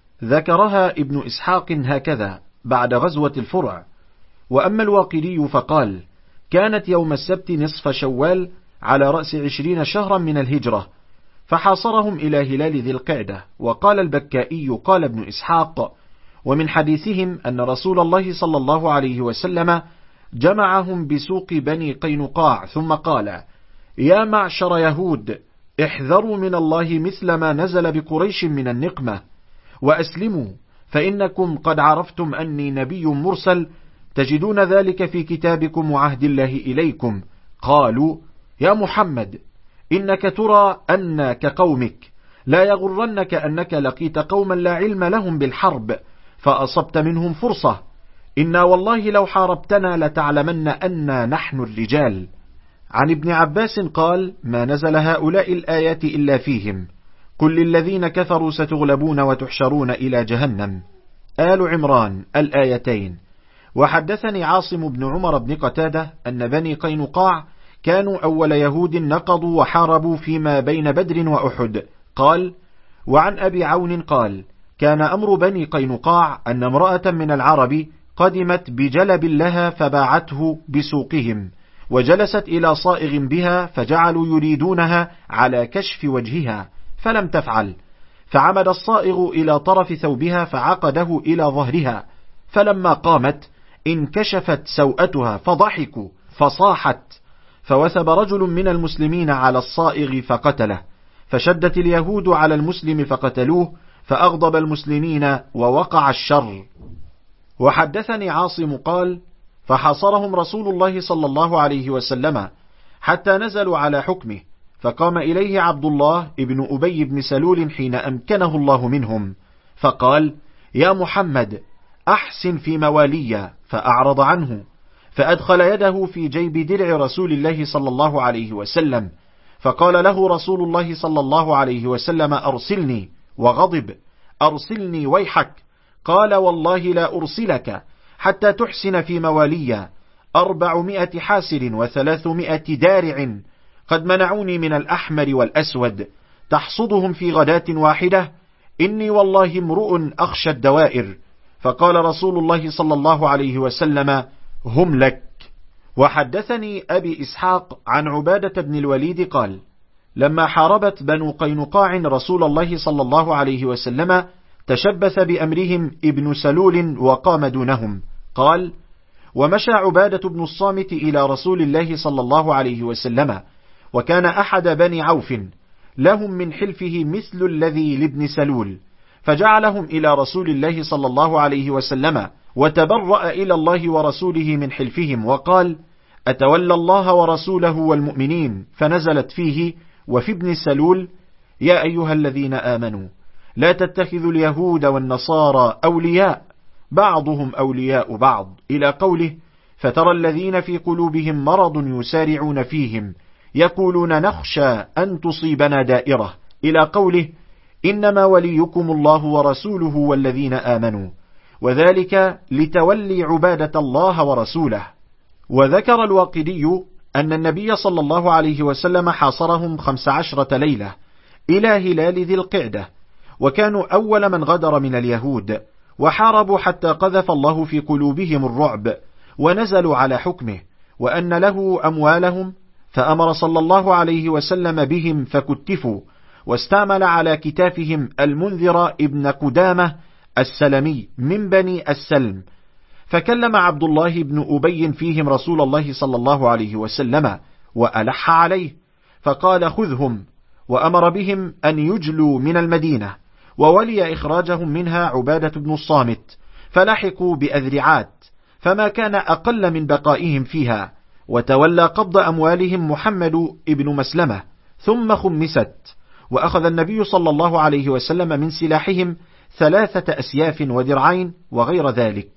ذكرها ابن إسحاق هكذا بعد غزوة الفرع. وأما الواقدي فقال كانت يوم السبت نصف شوال على رأس 20 شهرا من الهجرة، فحاصرهم إلى هلال ذي القعدة. وقال البكائي قال ابن إسحاق ومن حديثهم أن رسول الله صلى الله عليه وسلم جمعهم بسوق بني قينقاع، ثم قال يا معشر يهود احذروا من الله مثل ما نزل بقريش من النقمة، وأسلموا، فإنكم قد عرفتم أني نبي مرسل، تجدون ذلك في كتابكم وعهد الله إليكم. قالوا يا محمد إنك ترى أن كقومك، لا يغرنك أنك لقيت قوما لا علم لهم بالحرب فأصبت منهم فرصة، إنا والله لو حاربتنا لتعلمن أننا نحن الرجال. عن ابن عباس قال ما نزل هؤلاء الآيات إلا فيهم، قل للذين كفروا ستغلبون وتحشرون إلى جهنم. آل عمران الآيتين. وحدثني عاصم بن عمر بن قتادة أن بني قينقاع كانوا أول يهود نقضوا وحاربوا فيما بين بدر وأحد. قال وعن أبي عون قال كان أمر بني قينقاع أن امرأة من العرب قدمت بجلب لها فباعته بسوقهم، وجلست إلى صائغ بها، فجعلوا يريدونها على كشف وجهها فلم تفعل، فعمد الصائغ إلى طرف ثوبها فعقده إلى ظهرها، فلما قامت انكشفت سوءتها فضحكوا فصاحت، فوثب رجل من المسلمين على الصائغ فقتله، فشدت اليهود على المسلم فقتلوه، فأغضب المسلمين ووقع الشر. وحدثني عاصم قال فحاصرهم رسول الله صلى الله عليه وسلم حتى نزلوا على حكمه، فقام إليه عبد الله ابن أبي بن سلول حين أمكنه الله منهم، فقال يا محمد أحسن في موالي، فأعرض عنه، فأدخل يده في جيب درع رسول الله صلى الله عليه وسلم، فقال له رسول الله صلى الله عليه وسلم أرسلني، وغضب أرسلني ويحك. قال والله لا أرسلك حتى تحسن في موالي 400 حاسر و300 دارع قد منعوني من الأحمر والأسود، تحصدهم في غداة واحدة، إني والله امرؤ أخشى الدوائر، فقال رسول الله صلى الله عليه وسلم: هم لك. وحدثني أبي إسحاق عن عبادة بن الوليد قال: لما حاربت بنو قينقاع رسول الله صلى الله عليه وسلم تشبث بأمرهم ابن سلول وقام دونهم. قال: ومشى عبادة بن الصامت إلى رسول الله صلى الله عليه وسلم، وكان أحد بني عوف لهم من حلفه مثل الذي لابن سلول، فجعلهم إلى رسول الله صلى الله عليه وسلم، وتبرأ إلى الله ورسوله من حلفهم، وقال: أتولى الله ورسوله والمؤمنين، فنزلت فيه وفي ابن سلول: يا أيها الذين آمنوا لا تتخذوا اليهود والنصارى أولياء بعضهم أولياء بعض، إلى قوله: فترى الذين في قلوبهم مرض يسارعون فيهم يقولون نخشى أن تصيبنا دائرة، إلى قوله: إنما وليكم الله ورسوله والذين آمنوا، وذلك لتولي عبادة الله ورسوله. وذكر الواقدي أن النبي صلى الله عليه وسلم حاصرهم 15 ليلة إلى هلال ذي القعدة، وكانوا أول من غدر من اليهود، وحاربوا حتى قذف الله في قلوبهم الرعب، ونزلوا على حكمه، وأن له أموالهم، فأمر صلى الله عليه وسلم بهم فكتفوا، واستعمل على كتافهم المنذر ابن قدامة السلمي من بني السلم، فكلم عبد الله بن أبي فيهم رسول الله صلى الله عليه وسلم وألح عليه، فقال: خذهم، وأمر بهم أن يجلوا من المدينة، وولي إخراجهم منها عبادة بن الصامت، فلحقوا بأذرعات، فما كان أقل من بقائهم فيها، وتولى قبض أموالهم محمد ابن مسلمة، ثم خمست. وأخذ النبي صلى الله عليه وسلم من سلاحهم 3 أسياف ودرعين وغير ذلك.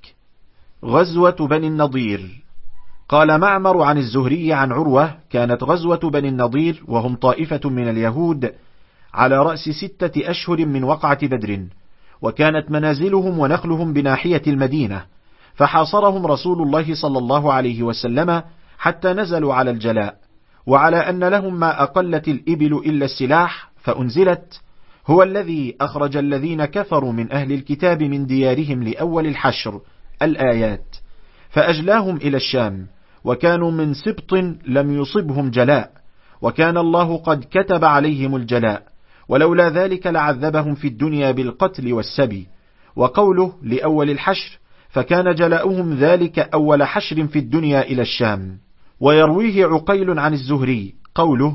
غزوة بني النضير. قال معمر عن الزهري عن عروة: كانت غزوة بني النضير وهم طائفة من اليهود على رأس 6 أشهر من وقعة بدر، وكانت منازلهم ونخلهم بناحية المدينة، فحاصرهم رسول الله صلى الله عليه وسلم حتى نزلوا على الجلاء، وعلى أن لهم ما أقلت الإبل إلا السلاح، فأنزلت: هو الذي أخرج الذين كفروا من أهل الكتاب من ديارهم لأول الحشر، الآيات، فأجلاهم إلى الشام، وكانوا من سبط لم يصبهم جلاء، وكان الله قد كتب عليهم الجلاء، ولولا ذلك لعذبهم في الدنيا بالقتل والسبي. وقوله لأول الحشر، فكان جلاؤهم ذلك أول حشر في الدنيا إلى الشام. ويرويه عقيل عن الزهري قوله: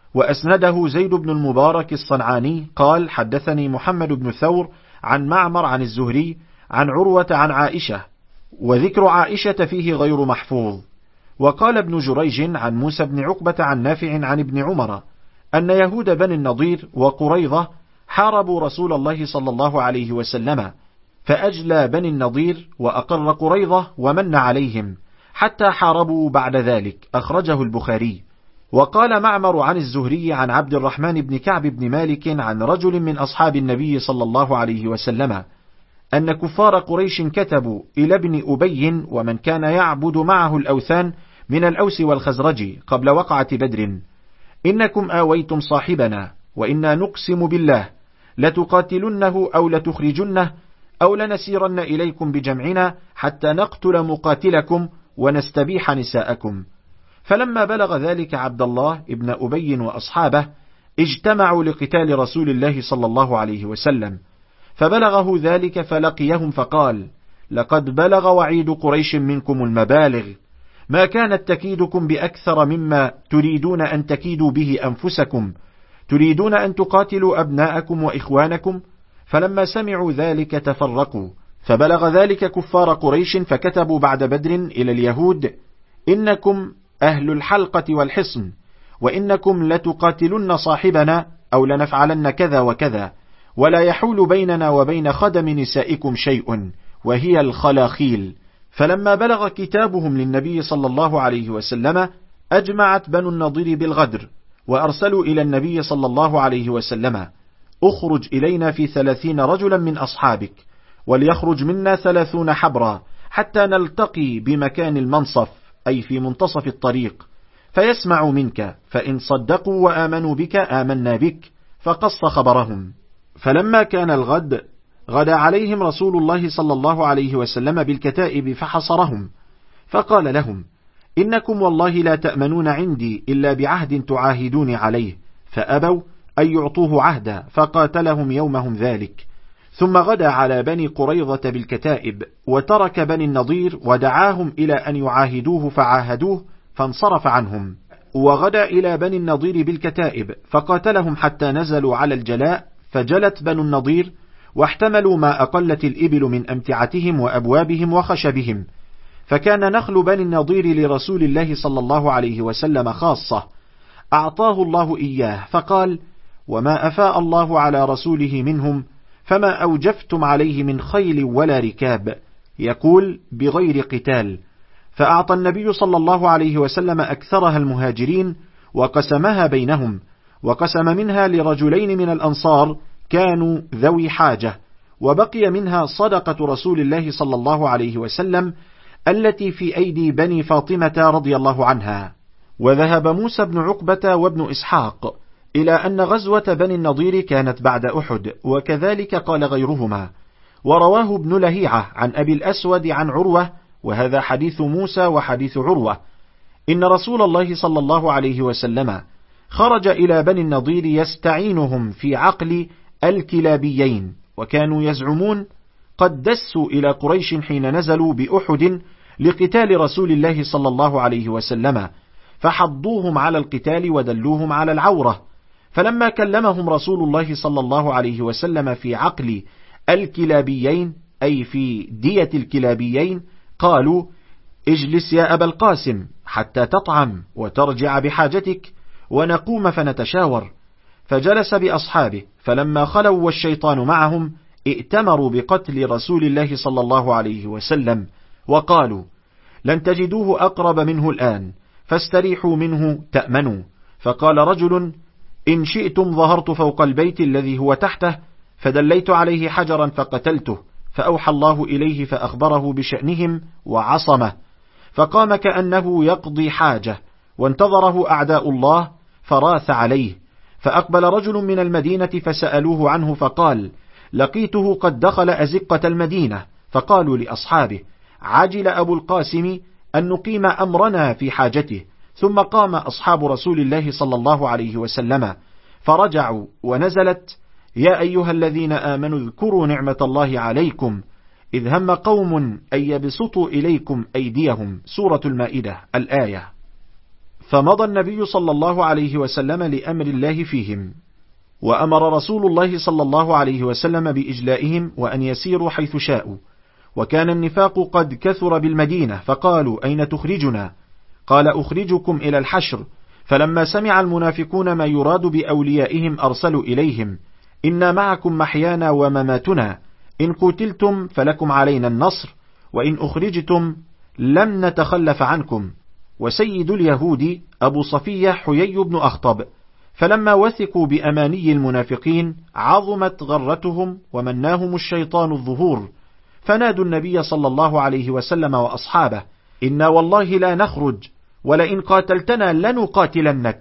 وأسنده زيد بن المبارك الصنعاني قال: حدثني محمد بن ثور عن معمر عن الزهري عن عروة عن عائشة، وذكر عائشة فيه غير محفوظ. وقال ابن جريج عن موسى بن عقبة عن نافع عن ابن عمر أن يهود بني النضير وقريظة حاربوا رسول الله صلى الله عليه وسلم، فأجلى بني النضير وأقر قريظة ومن عليهم حتى حاربوا بعد ذلك، أخرجه البخاري. وقال معمر عن الزهري عن عبد الرحمن بن كعب بن مالك عن رجل من أصحاب النبي صلى الله عليه وسلم أن كفار قريش كتبوا إلى ابن أبي ومن كان يعبد معه الأوثان من الأوس والخزرج قبل وقعة بدر: إنكم آويتم صاحبنا، وإنا نقسم بالله لتقاتلنه أو لتخرجنه أو لنسيرن إليكم بجمعنا حتى نقتل مقاتلكم ونستبيح نساءكم. فلما بلغ ذلك عبد الله ابن أبي وأصحابه اجتمعوا لقتال رسول الله صلى الله عليه وسلم، فبلغه ذلك فلقيهم فقال: لقد بلغ وعيد قريش منكم المبالغ، ما كانت تكيدكم بأكثر مما تريدون أن تكيدوا به أنفسكم، تريدون أن تقاتلوا أبناءكم وإخوانكم. فلما سمعوا ذلك تفرقوا، فبلغ ذلك كفار قريش فكتبوا بعد بدر إلى اليهود: إنكم أهل الحلقة والحصن، وإنكم لتقاتلن صاحبنا أو لنفعلن كذا وكذا، ولا يحول بيننا وبين خدم نسائكم شيء، وهي الخلاخيل. فلما بلغ كتابهم للنبي صلى الله عليه وسلم أجمعت بنو النضير بالغدر، وأرسلوا إلى النبي صلى الله عليه وسلم: أخرج إلينا في 30 رجلا من أصحابك، وليخرج منا 30 حبرا، حتى نلتقي بمكان المنصف، أي في منتصف الطريق، فيسمعوا منك، فإن صدقوا وآمنوا بك آمنا بك. فقص خبرهم. فلما كان الغد غدا عليهم رسول الله صلى الله عليه وسلم بالكتائب فحصرهم، فقال لهم: إنكم والله لا تأمنون عندي إلا بعهد تعاهدون عليه، فأبوا أن يعطوه عهدا، فقاتلهم يومهم ذلك. ثم غدا على بني قريظة بالكتائب، وترك بني النضير ودعاهم إلى أن يعاهدوه فعاهدوه، فانصرف عنهم. وغدا إلى بني النضير بالكتائب، فقاتلهم حتى نزلوا على الجلاء، فجلت بنو النضير، واحتملوا ما أقلت الإبل من أمتعتهم وأبوابهم وخشبهم. فكان نخل بني النضير لرسول الله صلى الله عليه وسلم خاصة، أعطاه الله إياه، فقال: وما أفاء الله على رسوله منهم فما أوجفتم عليه من خيل ولا ركاب، يقول: بغير قتال. فأعطى النبي صلى الله عليه وسلم أكثرها المهاجرين، وقسمها بينهم، وقسم منها لرجلين من الأنصار كانوا ذوي حاجة، وبقي منها صدقة رسول الله صلى الله عليه وسلم التي في أيدي بني فاطمة رضي الله عنها. وذهب موسى بن عقبة وابن إسحاق إلى أن غزوة بني النضير كانت بعد أحد، وكذلك قال غيرهما. ورواه ابن لهيعة عن أبي الأسود عن عروة، وهذا حديث موسى وحديث عروة، إن رسول الله صلى الله عليه وسلم خرج إلى بني النضير يستعينهم في عقل الكلابيين، وكانوا يزعمون قد دسوا إلى قريش حين نزلوا بأحد لقتال رسول الله صلى الله عليه وسلم، فحضوهم على القتال ودلوهم على العورة. فلما كلمهم رسول الله صلى الله عليه وسلم في عقل الكلابيين، أي في دية الكلابيين، قالوا: اجلس يا أبا القاسم حتى تطعم وترجع بحاجتك ونقوم فنتشاور. فجلس بأصحابه، فلما خلوا والشيطان معهم ائتمروا بقتل رسول الله صلى الله عليه وسلم، وقالوا: لن تجدوه أقرب منه الآن، فاستريحوا منه تأمنوا. فقال رجل: إن شئتم ظهرت فوق البيت الذي هو تحته، فدليت عليه حجرا فقتلته، فأوحى الله إليه فأخبره بشأنهم وعصمه، فقام كأنه يقضي حاجة، وانتظره أعداء الله فراث عليه. فأقبل رجل من المدينة فسألوه عنه، فقال: لقيته قد دخل أزقة المدينة. فقالوا لأصحابه: عجل أبو القاسم أن نقيم أمرنا في حاجته. ثم قام أصحاب رسول الله صلى الله عليه وسلم فرجعوا، ونزلت: يا أيها الذين آمنوا اذكروا نعمة الله عليكم إذ هم قوم أن يبسطوا إليكم أيديهم، سورة المائدة الآية. فمضى النبي صلى الله عليه وسلم لأمر الله فيهم، وأمر رسول الله صلى الله عليه وسلم بإجلائهم وأن يسيروا حيث شاءوا. وكان النفاق قد كثر بالمدينة، فقالوا: أين تخرجنا؟ قال: أخرجكم إلى الحشر. فلما سمع المنافقون ما يراد بأوليائهم أرسلوا إليهم: إنا معكم محيانا ومماتنا، إن قتلتم فلكم علينا النصر، وإن أخرجتم لم نتخلف عنكم. وسيد اليهود أبو صفية حيي بن أخطب. فلما وثقوا بأماني المنافقين عظمت غرتهم ومناهم الشيطان الظهور، فنادوا النبي صلى الله عليه وسلم وأصحابه: إنا والله لا نخرج، ولئن قاتلتنا لنقاتلنك.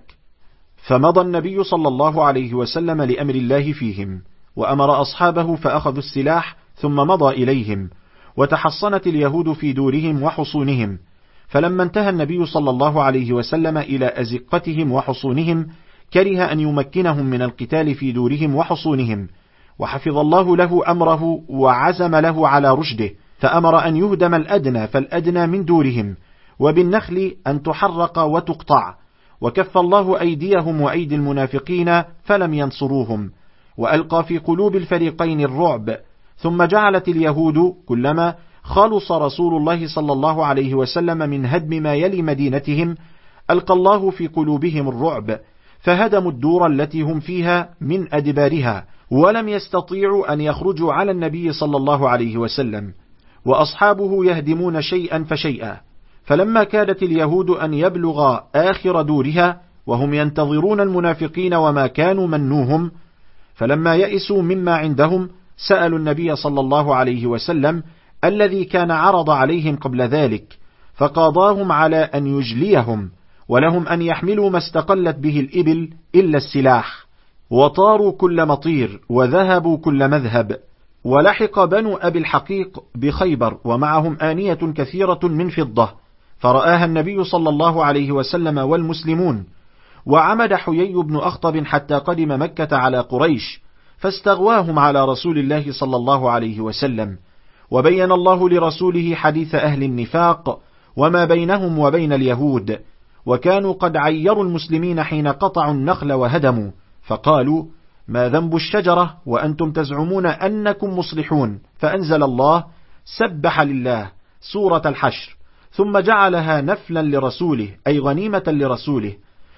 فمضى النبي صلى الله عليه وسلم لأمر الله فيهم، وأمر أصحابه فأخذوا السلاح، ثم مضى إليهم، وتحصنت اليهود في دورهم وحصونهم. فلما انتهى النبي صلى الله عليه وسلم إلى أزقتهم وحصونهم كره أن يمكنهم من القتال في دورهم وحصونهم، وحفظ الله له أمره وعزم له على رشده، فأمر أن يهدم الأدنى فالأدنى من دورهم، وبالنخل أن تحرق وتقطع، وكف الله أيديهم وأيدي المنافقين فلم ينصروهم، وألقى في قلوب الفريقين الرعب. ثم جعلت اليهود كلما خلص رسول الله صلى الله عليه وسلم من هدم ما يلي مدينتهم ألقى الله في قلوبهم الرعب، فهدموا الدور التي هم فيها من أدبارها، ولم يستطيعوا أن يخرجوا على النبي صلى الله عليه وسلم، وأصحابه يهدمون شيئا فشيئا. فلما كادت اليهود أن يبلغ آخر دورها وهم ينتظرون المنافقين وما كانوا منوهم، فلما يئسوا مما عندهم سألوا النبي صلى الله عليه وسلم الذي كان عرض عليهم قبل ذلك، فقاضاهم على أن يجليهم، ولهم أن يحملوا ما استقلت به الإبل إلا السلاح، وطاروا كل مطير وذهبوا كل مذهب. ولحق بنو أبي الحقيق بخيبر ومعهم آنية كثيرة من فضة، فرآها النبي صلى الله عليه وسلم والمسلمون، وعمد حيي بن أخطب حتى قدم مكة على قريش، فاستغواهم على رسول الله صلى الله عليه وسلم، وبين الله لرسوله حديث أهل النفاق وما بينهم وبين اليهود، وكانوا قد عيروا المسلمين حين قطعوا النخل وهدموا، فقالوا: ما ذنب الشجرة وأنتم تزعمون أنكم مصلحون؟ فأنزل الله: سبح لله، سورة الحشر، ثم جعلها نفلا لرسوله أي غنيمة لرسوله،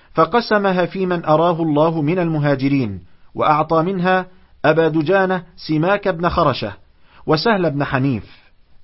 فقسمها في من أراه الله من المهاجرين، وأعطى منها أبا دجانة سماك بن خرشة وسهل بن حنيف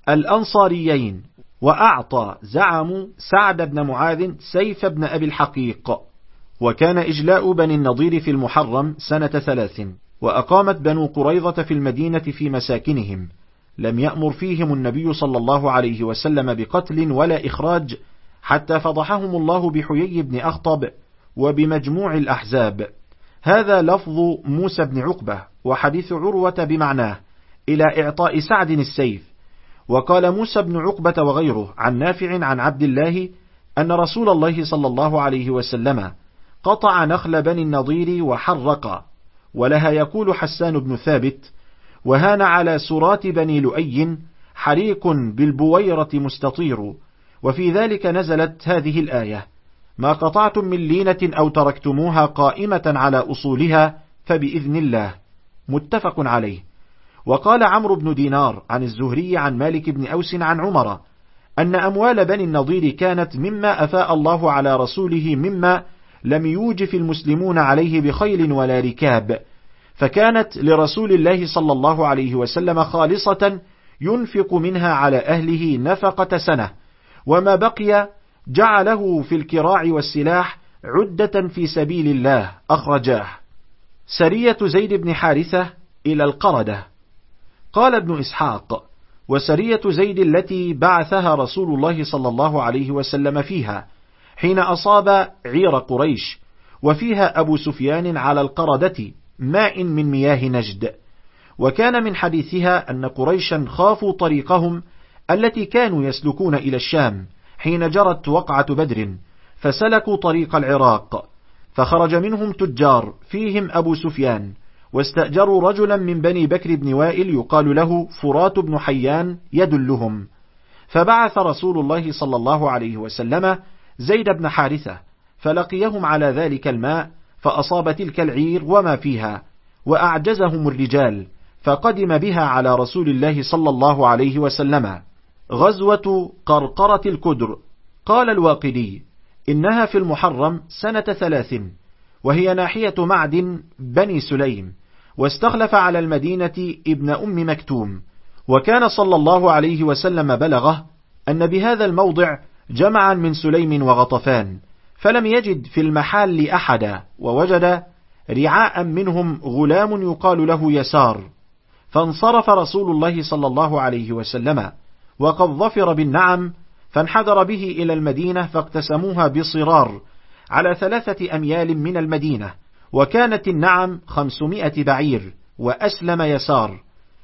الأنصاريين، وأعطى زعم سعد بن معاذ سيف بن أبي الحقيق. وكان إجلاء بني النضير في المحرم سنة 3، وأقامت بنو قريظة في المدينة في مساكنهم، لم يأمر فيهم النبي صلى الله عليه وسلم بقتل ولا إخراج، حتى فضحهم الله بحيي بن أخطب وبمجموع الأحزاب. هذا لفظ موسى بن عقبة، وحديث عروة بمعناه إلى إعطاء سعد السيف. وقال موسى بن عقبة وغيره عن نافع عن عبد الله أن رسول الله صلى الله عليه وسلم قطع نخل بني النضير وحرق. ولها يقول حسان بن ثابت: وهان على سرات بني لؤي حريق بالبويرة مستطير. وفي ذلك نزلت هذه الآية: ما قطعتم من لينة أو تركتموها قائمة على أصولها فبإذن الله، متفق عليه. وقال عمرو بن دينار عن الزهري عن مالك بن أوس عن عمر أن أموال بني النضير كانت مما أفاء الله على رسوله، مما لم يوجف المسلمون عليه بخيل ولا ركاب، فكانت لرسول الله صلى الله عليه وسلم خالصة ينفق منها على أهله نفقة سنة، وما بقي جعله في الكراع والسلاح عدة في سبيل الله. أخرجاه. سرية زيد بن حارثة إلى القردة. قال ابن إسحاق: وسرية زيد التي بعثها رسول الله صلى الله عليه وسلم فيها حين أصاب عير قريش، وفيها أبو سفيان على القردة ماء من مياه نجد. وكان من حديثها أن قريشا خافوا طريقهم التي كانوا يسلكون إلى الشام حين جرت وقعة بدر، فسلكوا طريق العراق، فخرج منهم تجار فيهم أبو سفيان، واستأجروا رجلا من بني بكر بن وائل يقال له فرات بن حيان يدلهم، فبعث رسول الله صلى الله عليه وسلم زيد بن حارثة، فلقيهم على ذلك الماء، فأصاب تلك العير وما فيها، وأعجزهم الرجال، فقدم بها على رسول الله صلى الله عليه وسلم. غزوة قرقرة الكدر. قال الواقدي: إنها في المحرم سنة 3، وهي ناحية معدن بني سليم، واستخلف على المدينة ابن أم مكتوم. وكان صلى الله عليه وسلم بلغه أن بهذا الموضع جمعا من سليم وغطفان، فلم يجد في المحال أحدا، ووجد رعاء منهم غلام يقال له يسار، فانصرف رسول الله صلى الله عليه وسلم وقد ظفر بالنعم، فانحدر به إلى المدينة، فاقتسموها بصرار على 3 أميال من المدينة، وكانت النعم 500 بعير، وأسلم يسار.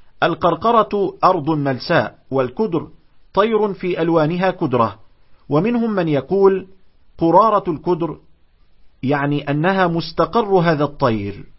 القرقرة أرض ملساء، والكدر طير في ألوانها كدرة، ومنهم من يقول قرارة الكدر، يعني أنها مستقر هذا الطير.